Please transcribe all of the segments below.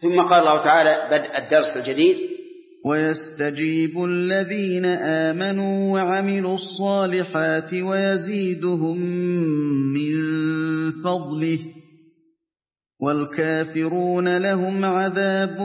ثم قال الله تعالى بدء الدرس الجديد: ويستجيب الذين آمنوا وعملوا الصالحات ويزيدهم من فضله والكافرون لهم عذاب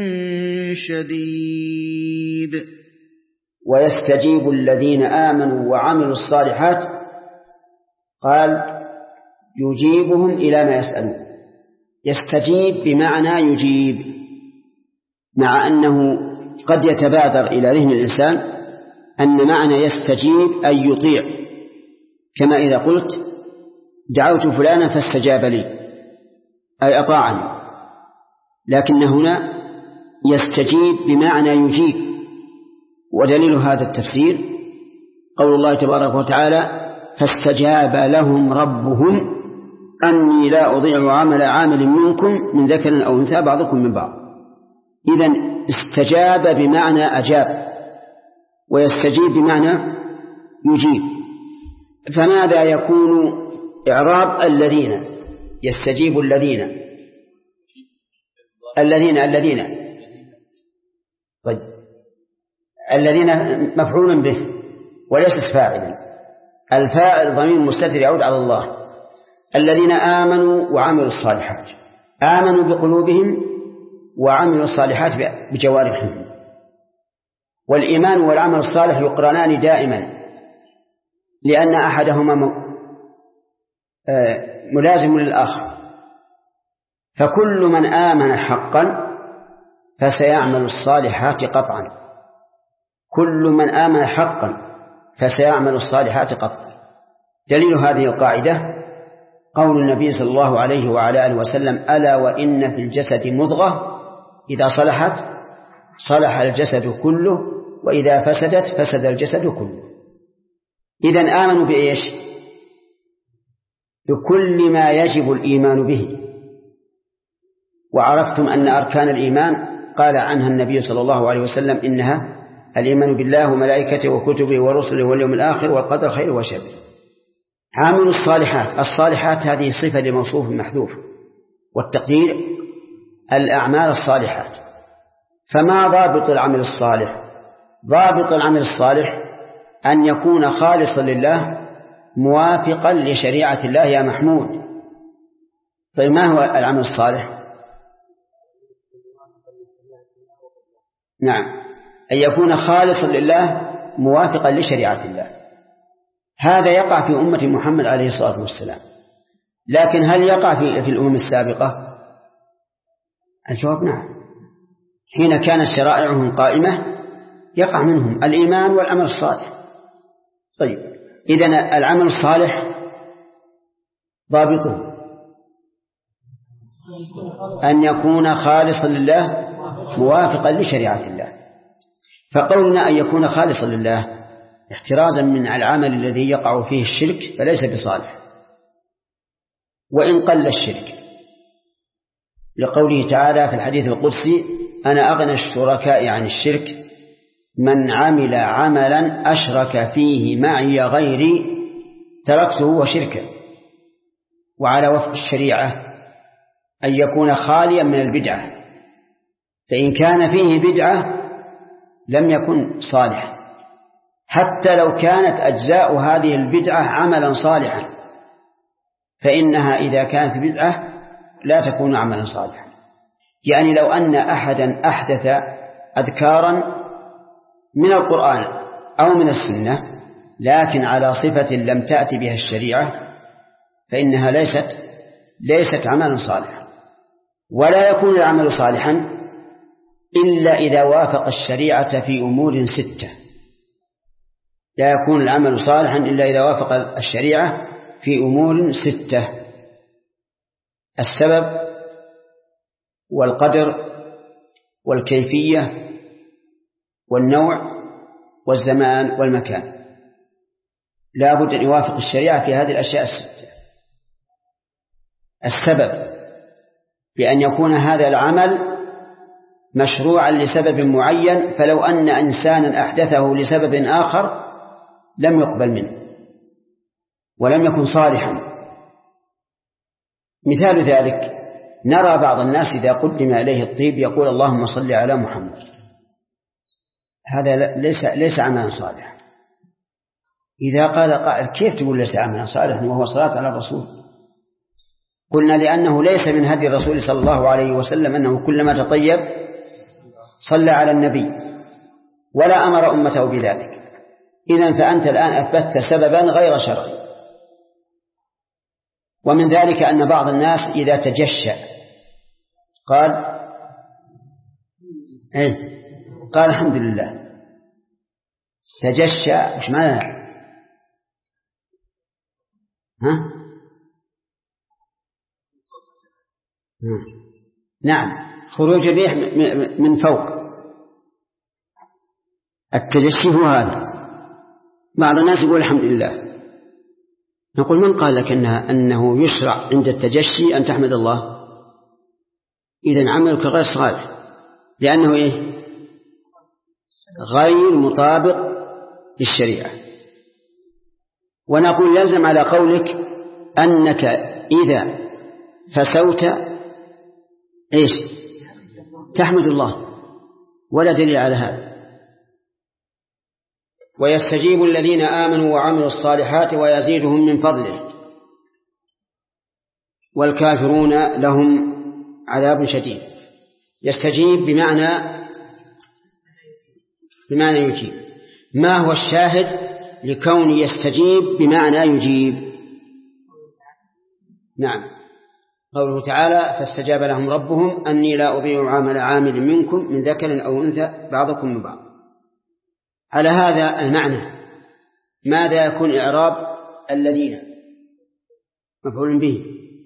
شديد. ويستجيب الذين آمنوا وعملوا الصالحات، قال يجيبهم إلى ما يسألون. يستجيب بمعنى يجيب، مع أنه قد يتبادر إلى ذهن الإنسان أن معنى يستجيب أي يطيع، كما إذا قلت دعوت فلانا فاستجاب لي أي أطاعني، لكن هنا يستجيب بمعنى يجيب. ودليل هذا التفسير قول الله تبارك وتعالى: فاستجاب لهم ربهم أني لا أضيع عمل منكم من ذكر أو أنثى بعضكم من بعض. إذن استجاب بمعنى أجاب، ويستجيب بمعنى يجيب. فماذا يكون إعراب الذين؟ يستجيب الذين طيب، الذين مفعول به وليس فاعلا، الفاعل ضمير مستتر يعود على الله. الذين آمنوا وعملوا الصالحات، آمنوا بقلوبهم وعملوا الصالحات بجوارحهم. والإيمان والعمل الصالح يقرنان دائما، لأن أحدهما ملازم للآخر. فكل من آمن حقا فسيعمل الصالحات قطعا، كل من آمن حقا فسيعمل الصالحات قطعا. دليل هذه القاعدة قول النبي صلى الله عليه وعلى آله وسلم: ألا وإن في الجسد مضغة إذا صلحت صلح الجسد كله وإذا فسدت فسد الجسد كله. إذن آمنوا بإيش؟ بكل ما يجب الإيمان به. وعرفتم أن أركان الإيمان قال عنها النبي صلى الله عليه وسلم: إنها الإيمان بالله وملائكته وكتبه ورسله واليوم الآخر والقدر خير وشر. عامل الصالحات، الصالحات هذه صفة لموصوف محذوف، والتقدير الأعمال الصالحات. فما ضابط العمل الصالح؟ ضابط العمل الصالح أن يكون خالصا لله موافقا لشريعة الله يا محمود. طيب ما هو العمل الصالح؟ نعم، أن يكون خالصا لله موافقا لشريعة الله. هذا يقع في أمة محمد عليه الصلاة والسلام، لكن هل يقع في الأمم السابقة؟ الجواب نعم. حين كانت شرائعهم قائمة يقع منهم الإيمان والعمل الصالح. طيب، إذن العمل الصالح ضابطه أن يكون خالصا لله موافقا لشريعة الله. فقولنا أن يكون خالصا لله احترازا من العمل الذي يقع فيه الشرك فليس بصالح وإن قل الشرك، لقوله تعالى في الحديث القدسي: أنا أغنى الشركاء عن الشرك من عمل عملا أشرك فيه معي غيري تركته وشركه. وعلى وفق الشريعة أن يكون خاليا من البدعة، فإن كان فيه بدعة لم يكن صالحا، حتى لو كانت أجزاء هذه البدعة عملا صالحا، فإنها إذا كانت بدعة لا تكون عملا صالحا. يعني لو أن أحدا أحدث أذكارا من القرآن أو من السنة لكن على صفة لم تأتي بها الشريعة فإنها ليست عملا صالحا. ولا يكون العمل صالحا إلا إذا وافق الشريعة في أمور 6. لا يكون العمل صالحا إلا إذا وافق الشريعة في أمور 6: السبب والقدر والكيفية والنوع والزمان والمكان. لا بد أن يوافق الشريعة في هذه الأشياء 6. السبب بأن يكون هذا العمل مشروعا لسبب معين، فلو أن إنسانا أحدثه لسبب آخر لم يقبل منه ولم يكن صالحا. مثال ذلك نرى بعض الناس إذا قدم إليه الطيب يقول اللهم صل على محمد، هذا ليس عملا صالحا. إذا قال قائل كيف تقول ليس عملا صالحا وهو صلاة على الرسول؟ قلنا لأنه ليس من هدي الرسول صلى الله عليه وسلم أنه كلما تطيب صلى على النبي ولا أمر أمته بذلك. إذن فأنت الآن أثبتت سببا غير شرعي. ومن ذلك أن بعض الناس إذا تجشى قال الحمد لله. تجشى وش معناها؟ نعم، خروج الريح من فوق. التجشي هو هذا. بعض الناس يقول الحمد لله، نقول من قال لك أنه يشرع عند التجشي أن تحمد الله؟ إذن عملك غير صالح، لأنه غير مطابق للشريعة. ونقول يلزم على قولك أنك إذا فسوت تحمد الله، ولا دليل على هذا. ويستجيب الذين آمنوا وعملوا الصالحات ويزيدهم من فضله والكافرون لهم عذاب شديد. يستجيب بمعنى يجيب. ما هو الشاهد لكون يستجيب بمعنى يجيب؟ نعم، قوله تعالى فاستجاب لهم ربهم أني لا أضيع عمل عامل منكم من ذكر أو أنثى بعضكم من بعض. على هذا المعنى ماذا يكون إعراب الذين؟ مفعول به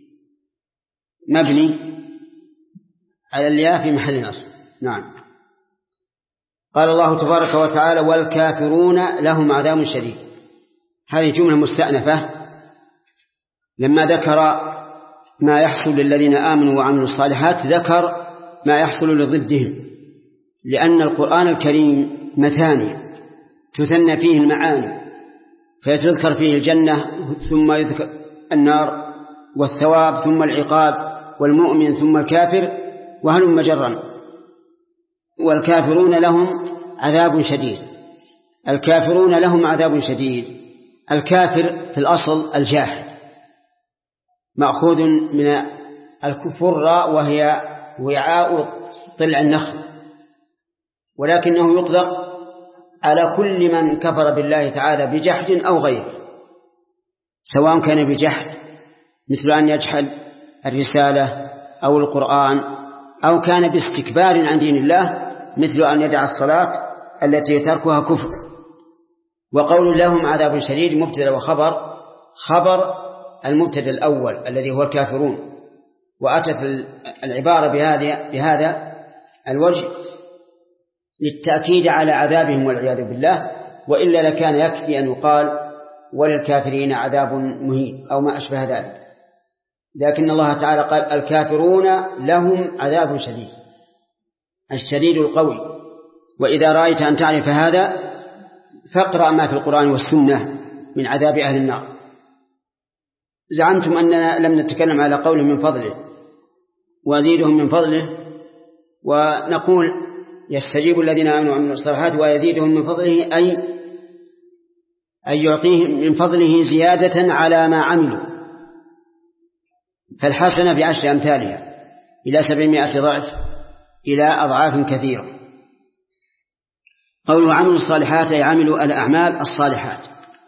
مبني على الياء في محل نصب. نعم. قال الله تبارك وتعالى والكافرون لهم عذاب شديد. هذه جملة مستأنفة لما ذكر ما يحصل للذين آمنوا وعملوا الصالحات ذكر ما يحصل لضدهم، لأن القرآن الكريم مثاني تثنى فيه المعاني، فيذكر فيه الجنة ثم يذكر النار والثواب ثم العقاب والمؤمن ثم الكافر وهلم جرا. والكافرون لهم عذاب شديد. الكافرون لهم عذاب شديد. الكافر في الأصل الجاحد، مأخوذ من الكفر وهي وعاء طلع النخل، ولكنه يطلق على كل من كفر بالله تعالى بجحد أو غيره، سواء كان بجحد مثل أن يجحد الرسالة أو القرآن، أو كان باستكبار عن دين الله مثل أن يدع الصلاة التي تركها كفر. وقول لهم عذاب شديد مبتدأ وخبر، خبر المبتدأ الأول الذي هو الكافرون، وأتت العبارة بهذا الوجه للتأكيد على عذابهم والعياذ بالله، وإلا لكان يكفي أن يقال وللكافرين عذاب مهين أو ما أشبه ذلك. لكن الله تعالى قال الكافرون لهم عذاب شديد، الشديد القوي. وإذا رأيت أن تعرف هذا فاقرأ ما في القرآن والسنة من عذاب أهل النار. زعمتم أننا لم نتكلم على قول من فضله ويزيدهم من فضله، ونقول يستجيب الذين آمنوا وعملوا الصالحات ويزيدهم من فضله أي يعطيهم من فضله زيادة على ما عملوا، فالحسنة بعشر أمثالها إلى 700 ضعف إلى أضعاف كثيرة. قولوا عملوا الصالحات أي عملوا الأعمال الصالحات،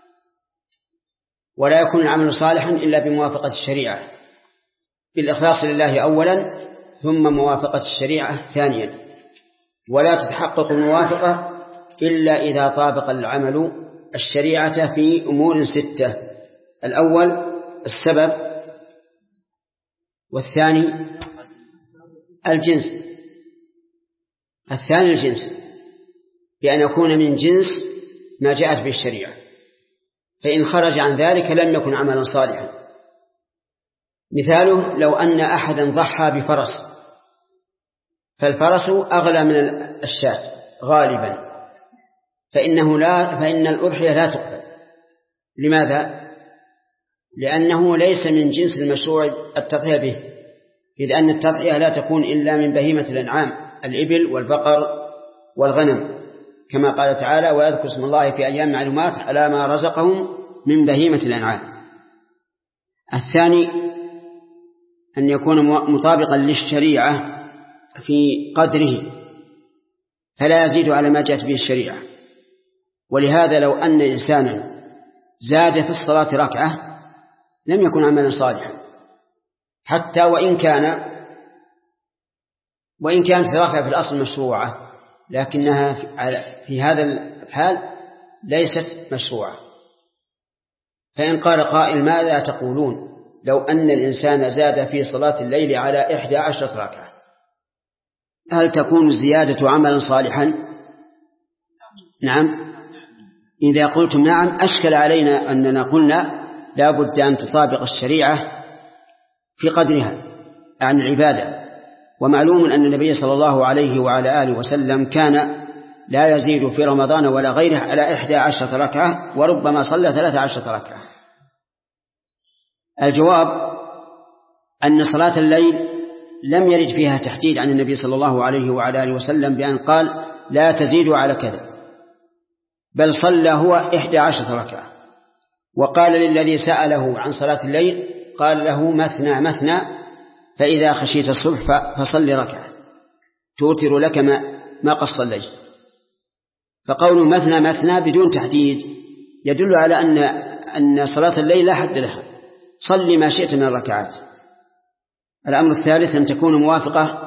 ولا يكون العمل صالحا إلا بموافقة الشريعة، بالإخلاص لله أولا ثم موافقة الشريعة ثانيا. ولا تتحقق الموافقة إلا إذا طابق العمل الشريعة في أمور 6: الأول السبب، والثاني الجنس، الثاني الجنس بأن يكون من جنس ما جاءت به الشريعة، فإن خرج عن ذلك لم يكن عملا صالحا. مثاله لو أن أحدا ضحى بفرس، فالفرس أغلى من الشاة غالبا، فإن الأضحية لا تقبل. لماذا؟ لأنه ليس من جنس المشروع التضحية به، إذ أن التضحية لا تكون إلا من بهيمة الأنعام الإبل والبقر والغنم، كما قال تعالى ويذكر اسم الله في أيام معلومات على ما رزقهم من بهيمة الأنعام. الثاني أن يكون مطابقا للشريعة في قدره فلا يزيد على ما جاءت به الشريعة. ولهذا لو أن إنسانا زاد في الصلاة ركعة لم يكن عملا صالحا، حتى وإن كانت الركعة في الأصل مشروعة، لكنها في هذا الحال ليست مشروعة. فإن قال قائل ماذا تقولون لو أن الإنسان زاد في صلاة الليل على 11 ركعة، هل تكون الزيادة عملا صالحا؟ نعم. إذا قلتم نعم أشكل علينا أننا قلنا لا بد أن تطابق الشريعة في قدرها عن العبادة. ومعلوم أن النبي صلى الله عليه وعلى آله وسلم كان لا يزيد في رمضان ولا غيره على 11 ركعة، وربما صلى 13 ركعة. الجواب أن صلاة الليل لم يرد فيها تحديد عن النبي صلى الله عليه وعلى آله وسلم بأن قال لا تزيد على كذا، بل صلى هو 11 ركعة. وقال للذي سأله عن صلاة الليل قال له مثنى مثنى، فإذا خشيت الصبح فصل ركعة توتر لك ما قد صليت. فقول مثنى مثنى بدون تحديد يدل على أن صلاة الليل لا حد لها، صل ما شئت من الركعات. الأمر الثالث أن تكون موافقة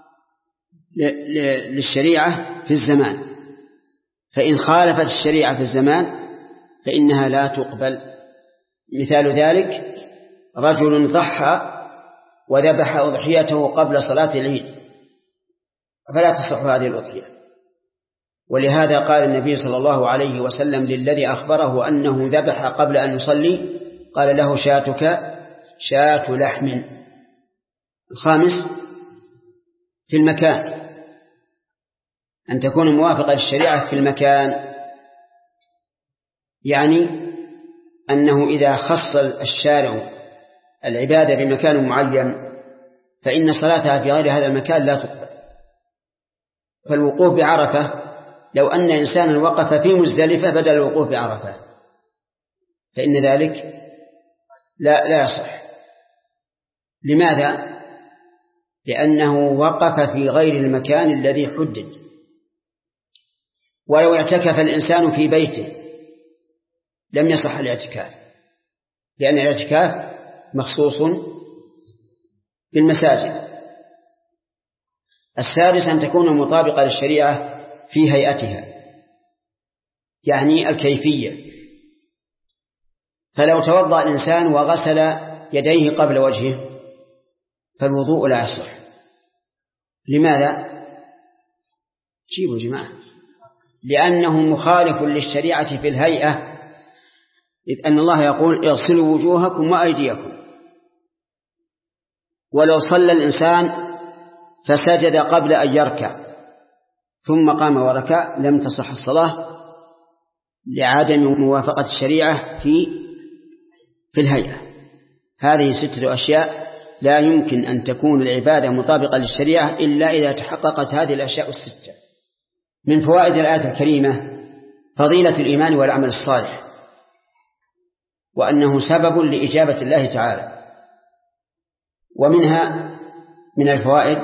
للشريعة في الزمان، فإن خالفت الشريعة في الزمان فإنها لا تقبل. مثال ذلك رجل ضحى وذبح أضحيته قبل صلاة العيد فلا تصح هذه الأضحية. ولهذا قال النبي صلى الله عليه وسلم للذي أخبره أنه ذبح قبل أن يصلي قال له شاتك شاة لحم. الخامس في المكان، أن تكون موافقة للشريعة في المكان، يعني أنه إذا خص الشارع العبادة بمكان معين فإن صلاتها في غير هذا المكان لا تقبل. فالوقوف بعرفة لو أن إنسانا وقف في مزدلفة بدل الوقوف بعرفة فإن ذلك لا يصح. لماذا؟ لأنه وقف في غير المكان الذي حدد. ولو اعتكف الإنسان في بيته لم يصح الاعتكاف، لأن الاعتكاف مخصوص بالمساجد. السادس أن تكون مطابقة للشريعة في هيئتها، يعني الكيفية. فلو توضأ الإنسان وغسل يديه قبل وجهه فالوضوء لا يصح. لماذا؟ جيبوا جماعة. لأنه مخالف للشريعة في الهيئة، إذ أن الله يقول اغسلوا وجوهكم وأيديكم. ولو صلى الإنسان فسجد قبل أن يركع ثم قام وركع لم تصح الصلاة لعدم موافقة الشريعة في الهيئة. هذه 6 أشياء لا يمكن أن تكون العبادة مطابقة للشريعة إلا إذا تحققت هذه الأشياء 6. من فوائد الآية الكريمة فضيلة الإيمان والعمل الصالح، وأنه سبب لإجابة الله تعالى. ومنها من الفوائد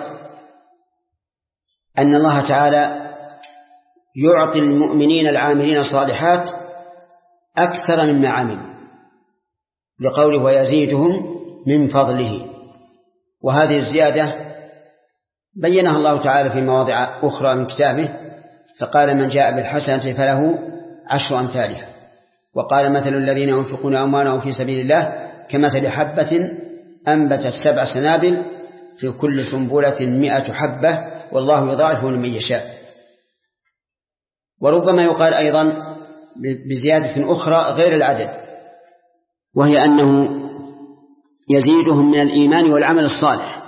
أن الله تعالى يعطي المؤمنين العاملين الصالحات أكثر مما عملوا، لقوله ويزيدهم من فضله. وهذه الزيادة بينها الله تعالى في مواضع أخرى من كتابه، فقال من جاء بالحسنة فله 10 أمثالها. وقال مثل الذين ينفقون أموالهم في سبيل الله كمثل حبة أنبتت 7 سنابل في كل سنبلة 100 حبة والله يضاعف لمن يشاء. وربما يقال أيضا بزيادة أخرى غير العدد، وهي أنه يزيدهم من الإيمان والعمل الصالح،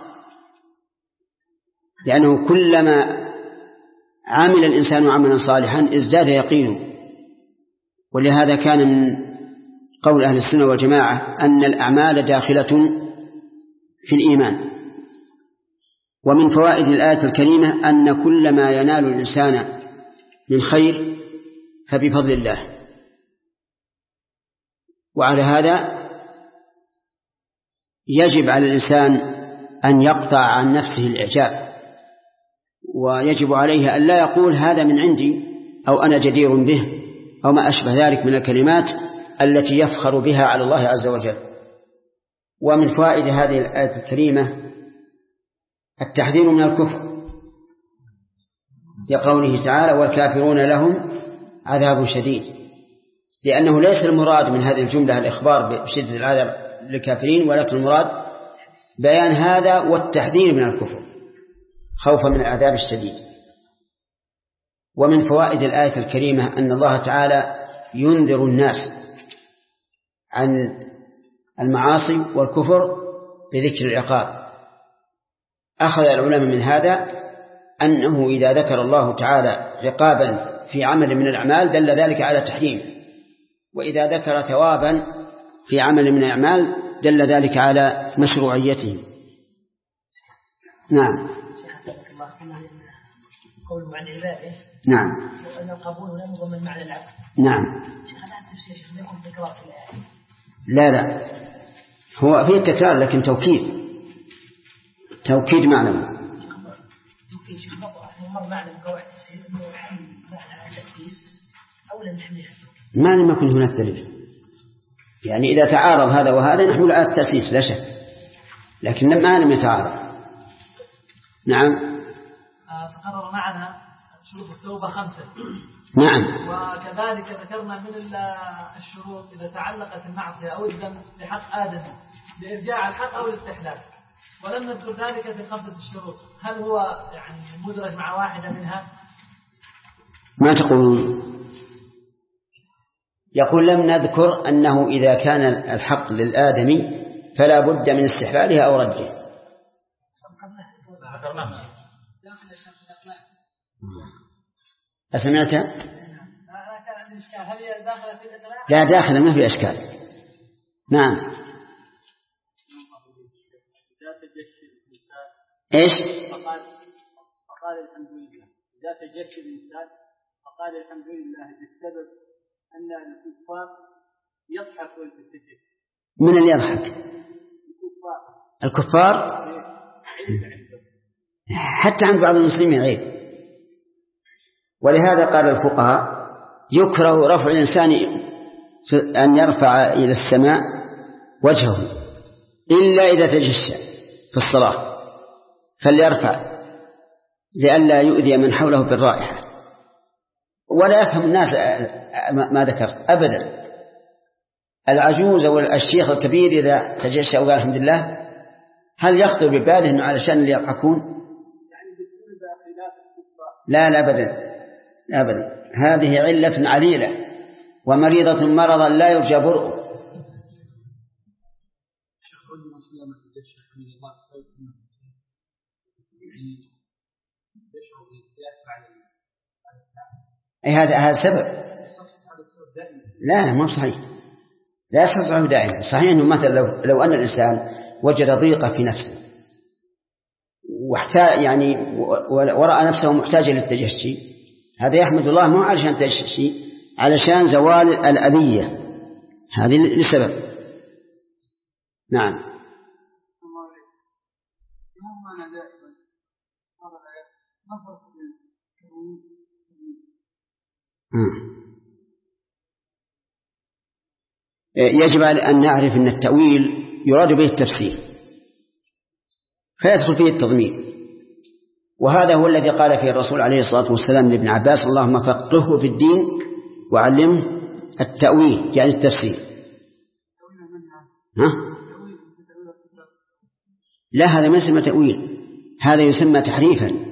لأنه كلما عمل الإنسان عملا صالحا ازداد يقينه. ولهذا كان من قول أهل السنة والجماعة أن الأعمال داخلة في الإيمان، ومن فوائد الآية الكريمة أن كل ما ينال الإنسان من خير فبفضل الله، وعلى هذا يجب على الإنسان أن يقطع عن نفسه الإعجاب، ويجب عليه أن لا يقول هذا من عندي أو أنا جدير به أو ما أشبه ذلك من الكلمات التي يفخر بها على الله عز وجل. ومن فوائد هذه الآية الكريمة التحذير من الكفر، لقوله تعالى والكافرون لهم عذاب شديد، لأنه ليس المراد من هذه الجملة الإخبار بشدة العذاب للكافرين، ولكن المراد بيان هذا والتحذير من الكفر خوفا من العذاب الشديد. ومن فوائد الآية الكريمة أن الله تعالى ينذر الناس عن المعاصي والكفر بذكر العقاب. أخذ العلماء من هذا أنه إذا ذكر الله تعالى عقابا في عمل من الأعمال دل ذلك على تحريمه، وإذا ذكر ثوابا في عمل من الأعمال دل ذلك على مشروعيته. نعم. قوله عن عباده. نعم. وأن القبول لم يضمن معنى العبد. نعم. شيخ هذا التفسير شيخ يكون تكرار في الآية. لا هو فيه تكرار لكن توكيد معنوي. توكيد شيخ مر معنا بقواعد التفسير إنه حمل معنى على التأسيس أو لم نحملها التوكيد. ما لم يكن هناك دليل، يعني إذا تعارض هذا وهذا نحمل على التأسيس لا شك، لكن ما لم يتعارض. نعم. تقرر معنا شروط التوبة 5. نعم. وكذلك ذكرنا من الشروط إذا تعلقت المعصية أو الذنب بحق آدم بإرجاع الحق أو الاستحلال، ولم نذكر ذلك في 5 الشروط. هل هو يعني مدرج مع واحدة منها؟ ما تقولون؟ يقول لم نذكر أنه إذا كان الحق للآدمي فلا بد من استحلالها أو رده. أسمعت؟ لا داخل ما في أشكال. نعم. إيش؟ فقال الحمد لله إذا تجسد الإنسان فقال الحمد لله بسبب أن الكفار يضحك ويتسجد. من اللي يضحك؟ الكفار حتى عند بعض المسلمين عيب. ولهذا قال الفقهاء يكره رفع الإنسان أن يرفع إلى السماء وجهه إلا إذا تجشى في الصلاة، فليرفع لئلا يؤذي من حوله بالرائحة. ولا يفهم الناس ما ذكرت أبدا. العجوز والشيخ الكبير إذا تجشى وقال الحمد لله هل يخطر بباله أنه علشان اللي يضحكون؟ لا أبدا أبدا. هذه علة عليلة ومريضة مرضا لا يرجى برؤه. هذا سبب. لا مو صحيح، لا يستصعب دائما. صحيح أنه مثلا لو أن الإنسان وجد ضيقة في نفسه يعني ورأى نفسه محتاجا للتجشي، هذا يحمد الله مو علشان تجشي، علشان زوال الأذية هذه لسبب. نعم. يجب أن نعرف أن التأويل يراد به التفسير فيدخل فيه التضمين، وهذا هو الذي قال فيه الرسول عليه الصلاة والسلام لابن عباس اللهم فقهه في الدين وعلمه التأويل يعني التفسير. لا هذا ما يسمى تأويل، هذا يسمى تحريفا،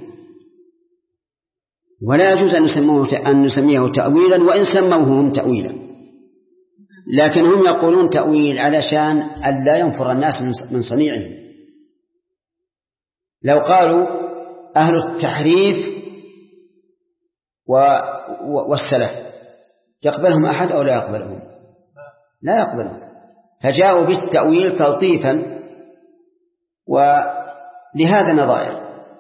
ولا يجوز أن نسميه تأويلا وإن سموه هم تأويلا، لكن هم يقولون تأويل علشان ألا ينفر الناس من صنيعهم. لو قالوا أهل التحريف والسلف يقبلهم أحد أو لا يقبلهم؟ لا يقبلهم، فجاءوا بالتأويل تلطيفا ولهذا نظائر.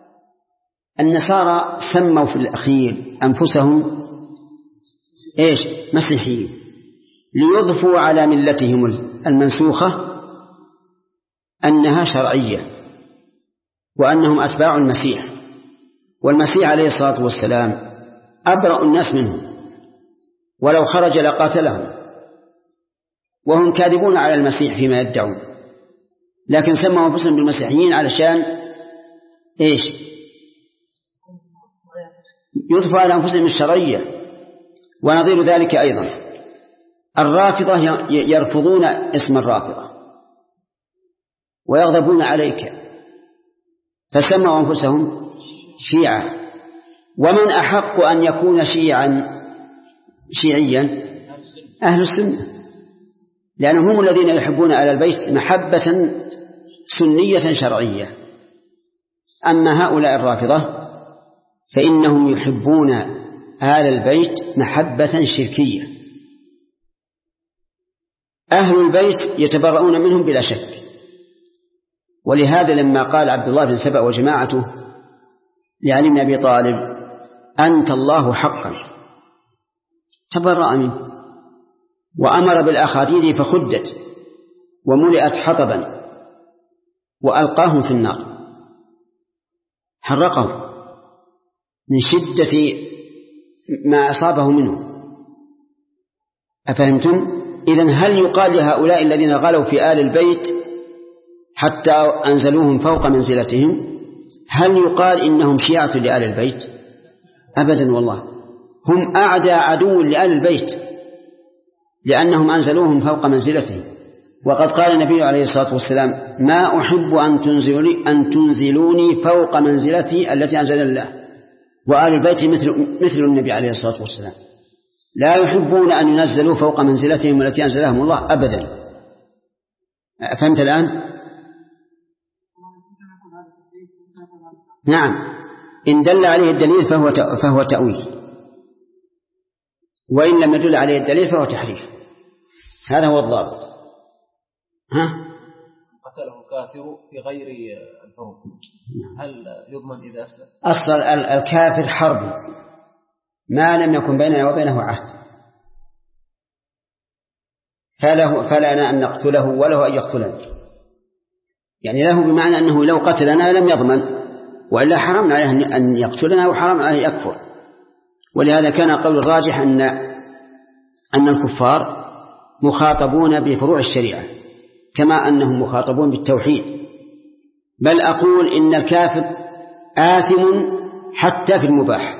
النصارى سموا في الأخير أنفسهم إيش؟ مسيحيين، ليضفوا على ملتهم المنسوخة أنها شرعية وأنهم أتباع المسيح، والمسيح عليه الصلاة والسلام أبرأ الناس منهم، ولو خرج لقاتلهم، وهم كاذبون على المسيح فيما يدعون، لكن سموا أنفسهم بالمسيحيين علشان إيش؟ يضفوا على أنفسهم الشرعية. ونظير ذلك أيضا الرافضة يرفضون اسم الرافضة ويغضبون عليك، فسموا أنفسهم شيعة. ومن أحق أن يكون شيعيا؟ أهل السنة، لأنهم هم الذين يحبون آل البيت محبة سنية شرعية. أما هؤلاء الرافضة فإنهم يحبون آل البيت محبة شركية. أهل البيت يتبرؤون منهم بلا شك، ولهذا لما قال عبد الله بن سبأ وجماعته لعلي بن أبي طالب أنت الله حقا، تبرأ منه، وأمر بالأخاديد فخدت وملئت حطبا وألقاهم في النار، حرقهم من شدة ما أصابه منه. أفهمتم؟ إذن هل يقال لهؤلاء الذين غلوا في آل البيت حتى أنزلوهم فوق منزلتهم، هل يقال إنهم شيعة لآل البيت؟ أبدا والله، هم أعدى عدو لآل البيت لأنهم أنزلوهم فوق منزلتهم. وقد قال النبي عليه الصلاة والسلام ما أحب أن تنزلوني فوق منزلتي التي أنزل الله، وآل البيت مثل النبي عليه الصلاة والسلام لا يحبون أن ينزلوا فوق منزلتهم التي أنزلهم الله أبدا. فهمت الآن؟ نعم، إن دل عليه الدليل فهو تأويل، وإن لم يدل عليه الدليل فهو تحريف. هذا هو الضابط. قتله كافر في غير الحروب، هل يضمن إذا أسلم؟ أصل الكافر حرب ما لم يكن بيننا وبينه عهد، فلنا أن نقتله وله أن يقتلنا، يعني له بمعنى أنه لو قتلنا لم يضمن، وإلا حرمنا عليه أن يقتلنا وحرمنا عليه يكفر. ولهذا كان قول الراجح أن الكفار مخاطبون بفروع الشريعة كما أنهم مخاطبون بالتوحيد، بل أقول إن الكافر آثم حتى في المباح.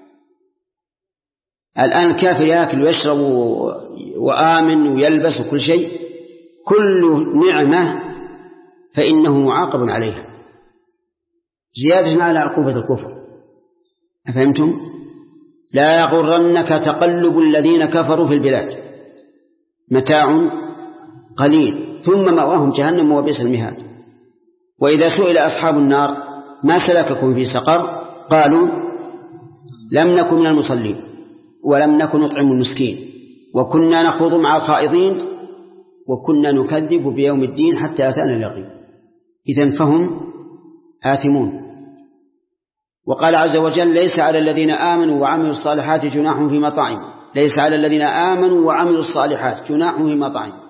الآن الكافر يأكل ويشرب وآمن ويلبس وكل شيء، كل نعمة فإنه معاقب عليها زيادة على عقوبة الكفر. أفهمتم؟ لا يغرنك تقلب الذين كفروا في البلاد، متاع قليل ثم مأواهم جهنم وبئس المهاد. وإذا سئل أصحاب النار ما سلككم في سقر قالوا لم نكن من المصلين ولم نكن نطعم المسكين وكنا نخوض مع الخائضين وكنا نكذب بيوم الدين حتى أتانا اليقين. إذن فهم آثمون. وقال عز وجل ليس على الذين آمنوا وعملوا الصالحات جناح فيما طعموا، ليس على الذين آمنوا وعملوا الصالحات جناح فيما طعموا،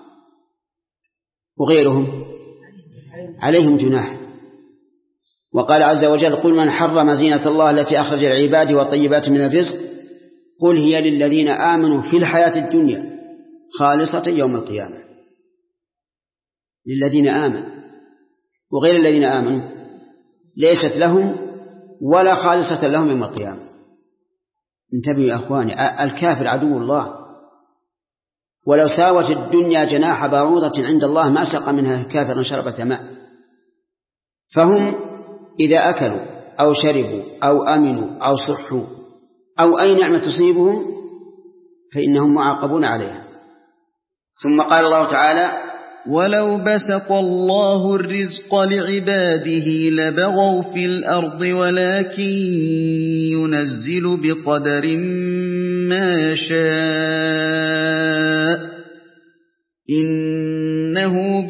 وغيرهم عليهم جناح. وقال عز وجل قل من حرم زينة الله التي أخرج العباد والطيبات من الرزق قل هي للذين آمنوا في الحياة الدنيا خالصة يوم القيامة. للذين آمنوا، وغير الذين آمنوا ليست لهم ولا خالصة لهم يوم القيامة. انتبهوا يا أخواني، الكافر عدو الله، ولو ساوت الدنيا جناح بعوضة عند الله ما سقى منها كافرا شربة ماء. فهم إذا أكلوا أو شربوا أو أمنوا أو صحوا أو أي نعمة تصيبهم فإنهم معاقبون عليها. ثم قال الله تعالى ولو بسط الله الرزق لعباده لبغوا في الأرض ولكن ينزل بقدر ما يشاء إنه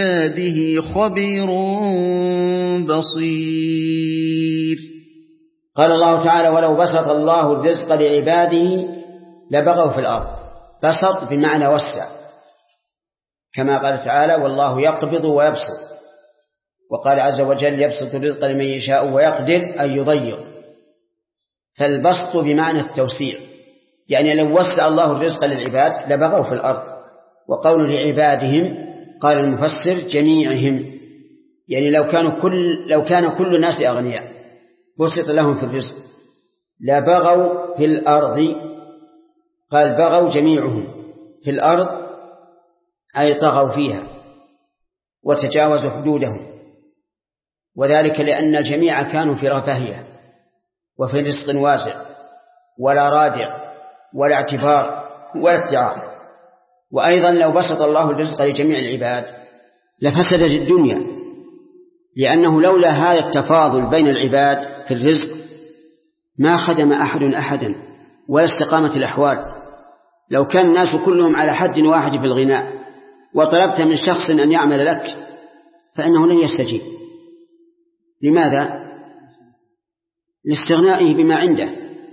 بعباده خبير بصير. قال الله تعالى ولو بسط الله الرزق لعباده لبغوا في الأرض. بسط بمعنى وسع، كما قال تعالى والله يقبض ويبسط، وقال عز وجل يبسط الرزق لمن يشاء ويقدر أن يضيق. فالبسط بمعنى التوسيع، يعني لو وسع الله الرزق للعباد لبغوا في الأرض. وقول لعبادهم قال المفسر جميعهم، يعني لو كان كل الناس أغنياء بسط لهم في الرزق لبغوا في الأرض. قال بغوا جميعهم في الأرض أي طغوا فيها وتجاوزوا حدودهم، وذلك لأن الجميع كانوا في رفاهية وفي رزق واسع ولا رادع ولا اعتبار ولا ادعاء. وأيضا لو بسط الله الرزق لجميع العباد لفسدت الدنيا، لأنه لولا هذا التفاضل بين العباد في الرزق ما خدم أحد أحدا ولا استقامت الأحوال. لو كان الناس كلهم على حد واحد في الغناء وطلبت من شخص أن يعمل لك فإنه لن يستجيب. لماذا؟ لاستغنائه بما عنده.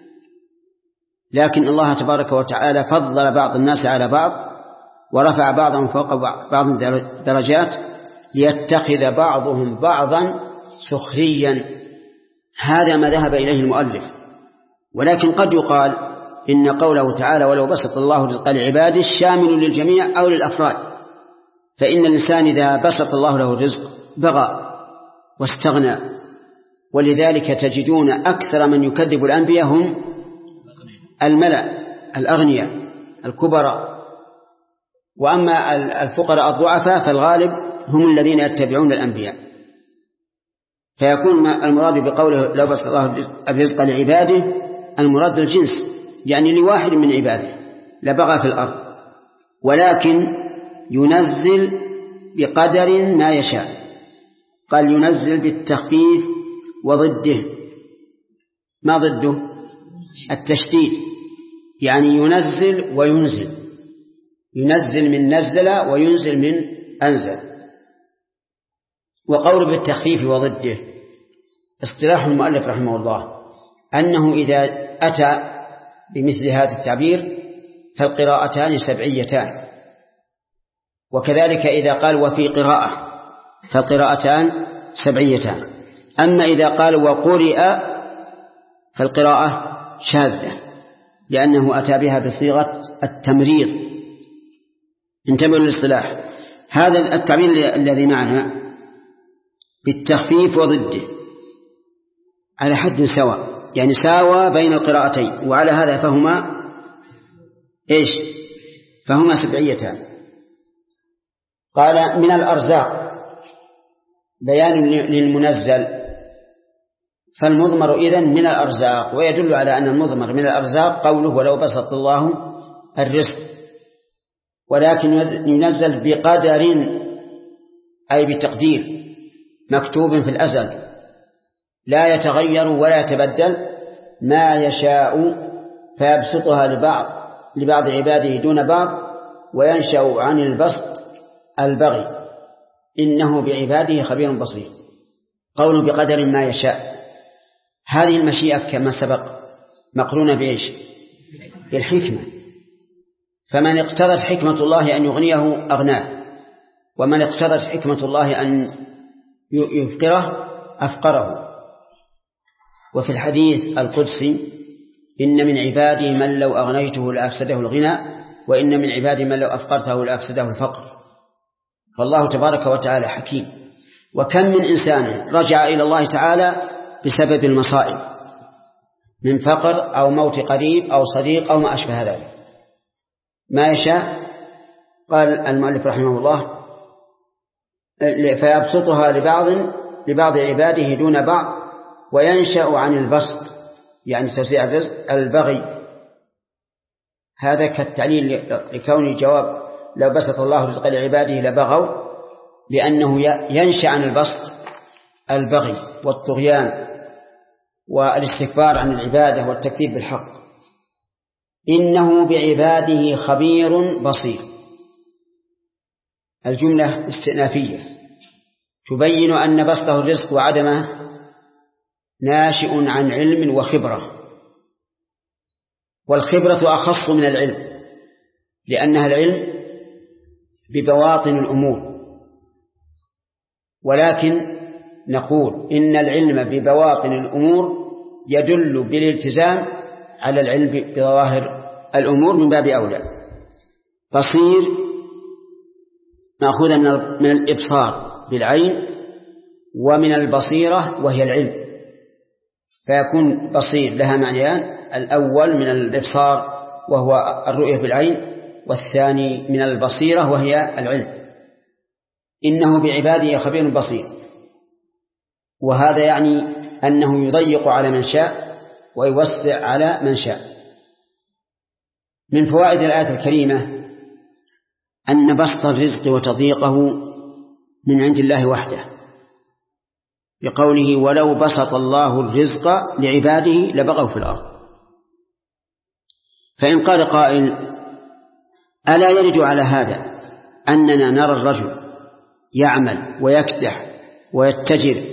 لكن الله تبارك وتعالى فضل بعض الناس على بعض ورفع بعضهم فوق بعض درجات ليتخذ بعضهم بعضا سخريا. هذا ما ذهب إليه المؤلف. ولكن قد يقال إن قوله تعالى ولو بسط الله رزق لعباده شامل للجميع أو للأفراد، فإن الإنسان إذا بسط الله له الرزق بغى واستغنى. ولذلك تجدون أكثر من يكذب الأنبياء هم الملأ الأغنياء الكبراء، وأما الفقراء الضعفاء فالغالب هم الذين يتبعون الأنبياء. فيكون المراد بقوله لو بسط الله الرزق لعباده المراد الجنس، يعني لواحد من عباده لبغى في الأرض، ولكن ينزل بقدر ما يشاء. قال ينزل بالتخفيف وضده. ما ضده؟ التشديد، يعني ينزل وينزل، ينزل من نزل وينزل من أنزل. وقول بالتخفيف وضده اصطلاح المؤلف رحمه الله أنه إذا أتى بمثل هذا التعبير فالقراءتان سبعيتان، وكذلك إذا قال وفي قراءة فالقراءتان سبعيتان. أما إذا قال وقرئ فالقراءة شاذة لأنه أتى بها بصيغة التمريض. انتبهوا للاصطلاح. هذا التعبير الذي معنا بالتخفيف وضده على حد سواء، يعني ساوى بين القراءتين، وعلى هذا فهما إيش؟ فهما سبعيتان. قال من الأرزاق بيان للمنزل، فالمضمر إذن من الأرزاق، ويدل على أن المضمر من الأرزاق قوله ولو بسط الله الرزق، ولكن ينزل بقدر أي بتقدير مكتوب في الأزل لا يتغير ولا يتبدل ما يشاء، فيبسطها لبعض عباده دون بعض، وينشأ عن البسط البغي إنه بعباده خبير بصير. قوله بقدر ما يشاء، هذه المشيئة كما سبق مقرونة بإيش؟ بالحكمة. فمن اقتضت حكمة الله أن يغنيه أغناه، ومن اقتضت حكمة الله أن يفقره أفقره. وفي الحديث القدسي إن من عبادي من لو أغنيته لأفسده الغنى، وإن من عبادي من لو أفقرته لأفسده الفقر. فالله تبارك وتعالى حكيم. وكم من إنسان رجع إلى الله تعالى بسبب المصائب من فقر أو موت قريب أو صديق أو ما أشبه ذلك ما يشاء. قال المؤلف رحمه الله فيبسطها لبعض عباده دون بعض، وينشأ عن البسط يعني توسيع الرزق البغي. هذا كالتعليل لكون جواب لو بسط الله رزق لعباده لبغوا، لأنه ينشأ عن البسط البغي والطغيان والاستكبار عن العبادة والتكذيب بالحق. إنه بعباده خبير بصير. الجملة استئنافية تبين أن بسطه الرزق وعدمه ناشئ عن علم وخبرة، والخبرة أخص من العلم، لأنها العلم ببواطن الأمور، ولكن نقول إن العلم ببواطن الأمور يدل بالالتزام على العلم بظواهر الأمور من باب أولى. بصير مأخوذة من الإبصار بالعين، ومن البصيرة وهي العلم، فيكون بصير لها معنيان: الأول من الإبصار وهو الرؤية بالعين، والثاني من البصيرة وهي العلم. إنه بعباده خبير بصير، وهذا يعني أنه يضيق على من شاء ويوسع على من شاء. من فوائد الآية الكريمة أن بسط الرزق وتضييقه من عند الله وحده، بقوله: ولو بسط الله الرزق لعباده لبغوا في الأرض. فإن قال قائل: ألا يرد على هذا أننا نرى الرجل يعمل ويكدح ويتجر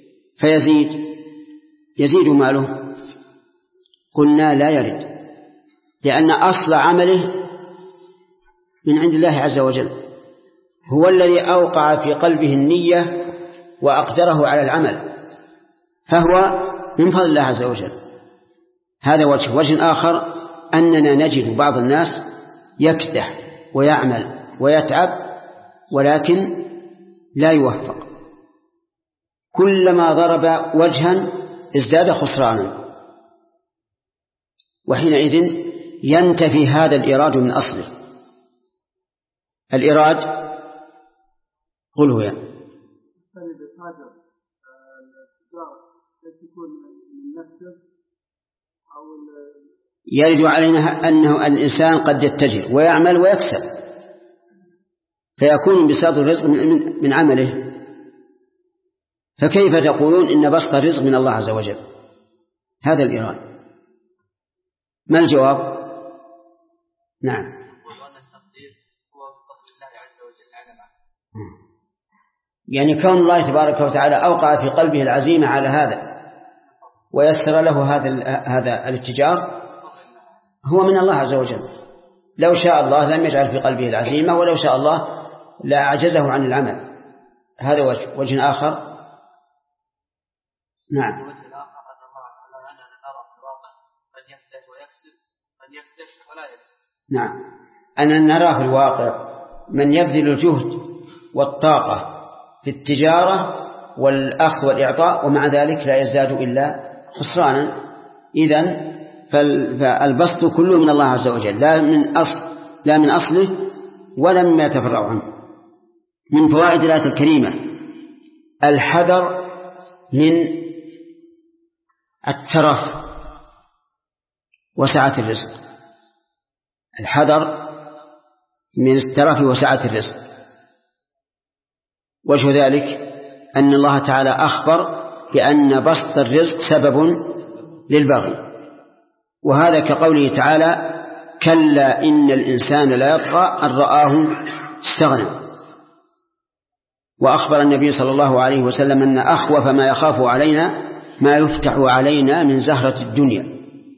فيزيد ماله؟ قلنا: لا يرد، لأن أصل عمله من عند الله عز وجل، هو الذي أوقع في قلبه النية وأقدره على العمل، فهو من فضل الله عز وجل. هذا وجه آخر أننا نجد بعض الناس يكدح ويعمل ويتعب ولكن لا يوفق، كلما ضرب وجها ازداد خسرانا، وحينئذ ينتفي هذا الإيراد من أصله. الإيراد قل يا يرد علينا أنه الإنسان قد يتجر ويعمل ويكسب، فيكون بساط الرزق من عمله، فكيف تقولون إن بسط الرزق من الله عز وجل؟ هذا الإيراد. ما الجواب؟ نعم، يعني كون الله تبارك وتعالى أوقع في قلبه العزيمة على هذا ويسر له هذا الاتجار هو من الله عز وجل. لو شاء الله لم يجعل في قلبه العزيمة، ولو شاء الله لا أعجزه عن العمل. هذا وجه آخر. نعم. الوجه الآخر أن الله أننا نرى في الواقع من يكدح ويكسب، من يكدح ولا يكسب. نعم، أننا نرى في الواقع من يبذل الجهد والطاقة في التجارة والأخذ والإعطاء ومع ذلك لا يزداد إلا خسرانا. إذن فالبسط كله من الله عز وجل، لا من أصله ولا مما يتفرع عنه. من فوائد الآية الكريمة الحذر من الترف وسعة الرزق، الحذر من الترف وسعة الرزق. وجه ذلك أن الله تعالى أخبر بأن بسط الرزق سبب للبغي، وهذا كقوله تعالى: كلا إن الإنسان لا يطغى أن رآه استغنى. وأخبر النبي صلى الله عليه وسلم أن أخوف ما يخاف علينا ما يفتح علينا من زهرة الدنيا،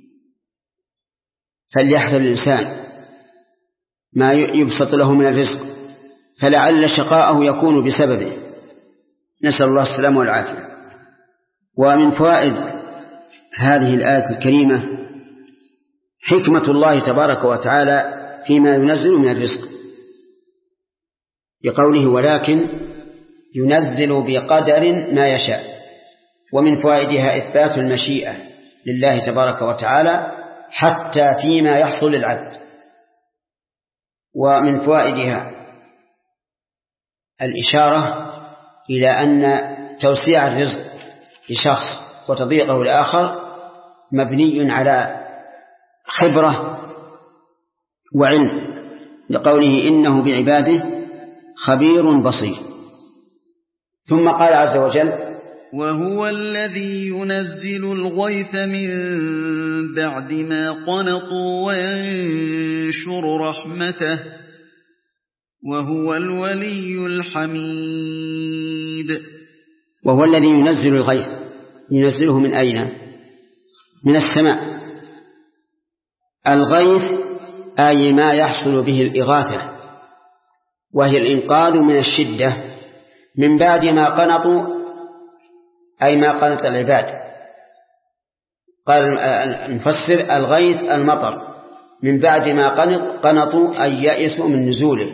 فليحذر الإنسان ما يبسط له من الرزق، فلعل شقاءه يكون بسببه، نسأل الله السلامة والعافية. ومن فوائد هذه الآية الكريمة حكمة الله تبارك وتعالى فيما ينزل من الرزق، بقوله: ولكن ينزل بقدر ما يشاء. ومن فوائدها إثبات المشيئة لله تبارك وتعالى حتى فيما يحصل للعبد. ومن فوائدها الإشارة إلى أن توسيع الرزق لشخص وتضييقه لآخر مبني على خبرة وعلم، لقوله: إنه بعباده خبير بصير. ثم قال عز وجل: وهو الذي ينزل الغيث من بعد ما قنطوا وينشر رحمته وهو الولي الحميد. وهو الذي ينزل الغيث، ينزله من أين؟ من السماء. الغيث أي ما يحصل به الإغاثة، وهي الإنقاذ من الشدة من بعد ما قنطوا، أي ما قنط العباد. قال المفسر الغيث المطر من بعد ما قنطوا أي يأسوا من نزوله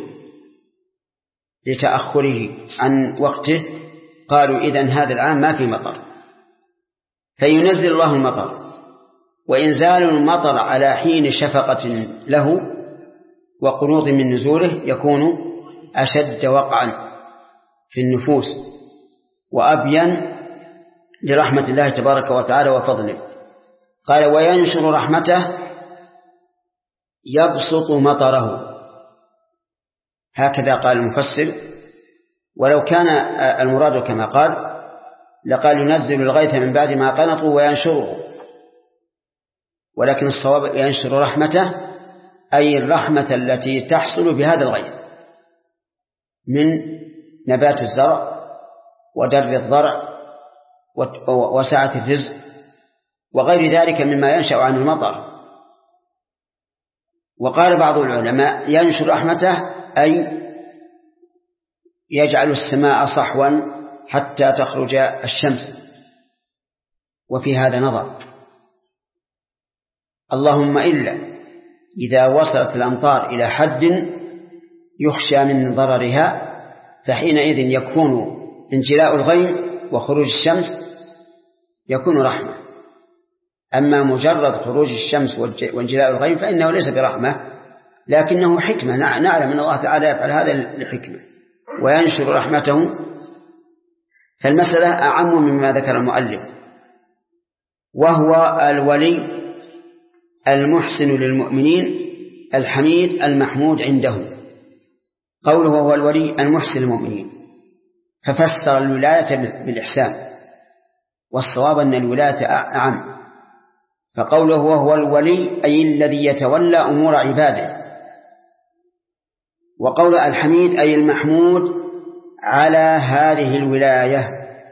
لتأخره عن وقته. قالوا إذن هذا العام ما في مطر، فينزل الله المطر. وإنزال المطر على حين شفقة له وقنوط من نزوله يكون أشد وقعا في النفوس وأبين لرحمة الله تبارك وتعالى وفضله. قال وينشر رحمته يبسط مطره، هكذا قال المفسر. ولو كان المراد كما قال لقال ينزل الغيث من بعد ما قنطوا وينشره، ولكن الصواب ينشر رحمته أي الرحمة التي تحصل بهذا الغيث من نبات الزرع ودر الضرع وسعة الرزق وغير ذلك مما ينشأ عن المطر. وقال بعض العلماء ينشر رحمته أي يجعل السماء صحوا حتى تخرج الشمس. وفي هذا نظر، اللهم إلا إذا وصلت الأمطار إلى حد يخشى من ضررها فحينئذ يكون انجلاء الغيم وخروج الشمس يكون رحمة. أما مجرد خروج الشمس وانجلاء الغيم فإنه ليس برحمة، لكنه حكمة. نعلم أن الله تعالى يفعل هذا لحكمة وينشر رحمته. فالمسألة أعم مما ذكر المؤلف، وهو الولي المحسن للمؤمنين الحميد المحمود عنده. قوله هو الولي المحسن للمؤمنين، ففسر الولاية بالإحسان، والصواب أن الولاية أعم. فقوله هو الولي أي الذي يتولى أمور عباده. وقول الحميد أي المحمود على هذه الولاية،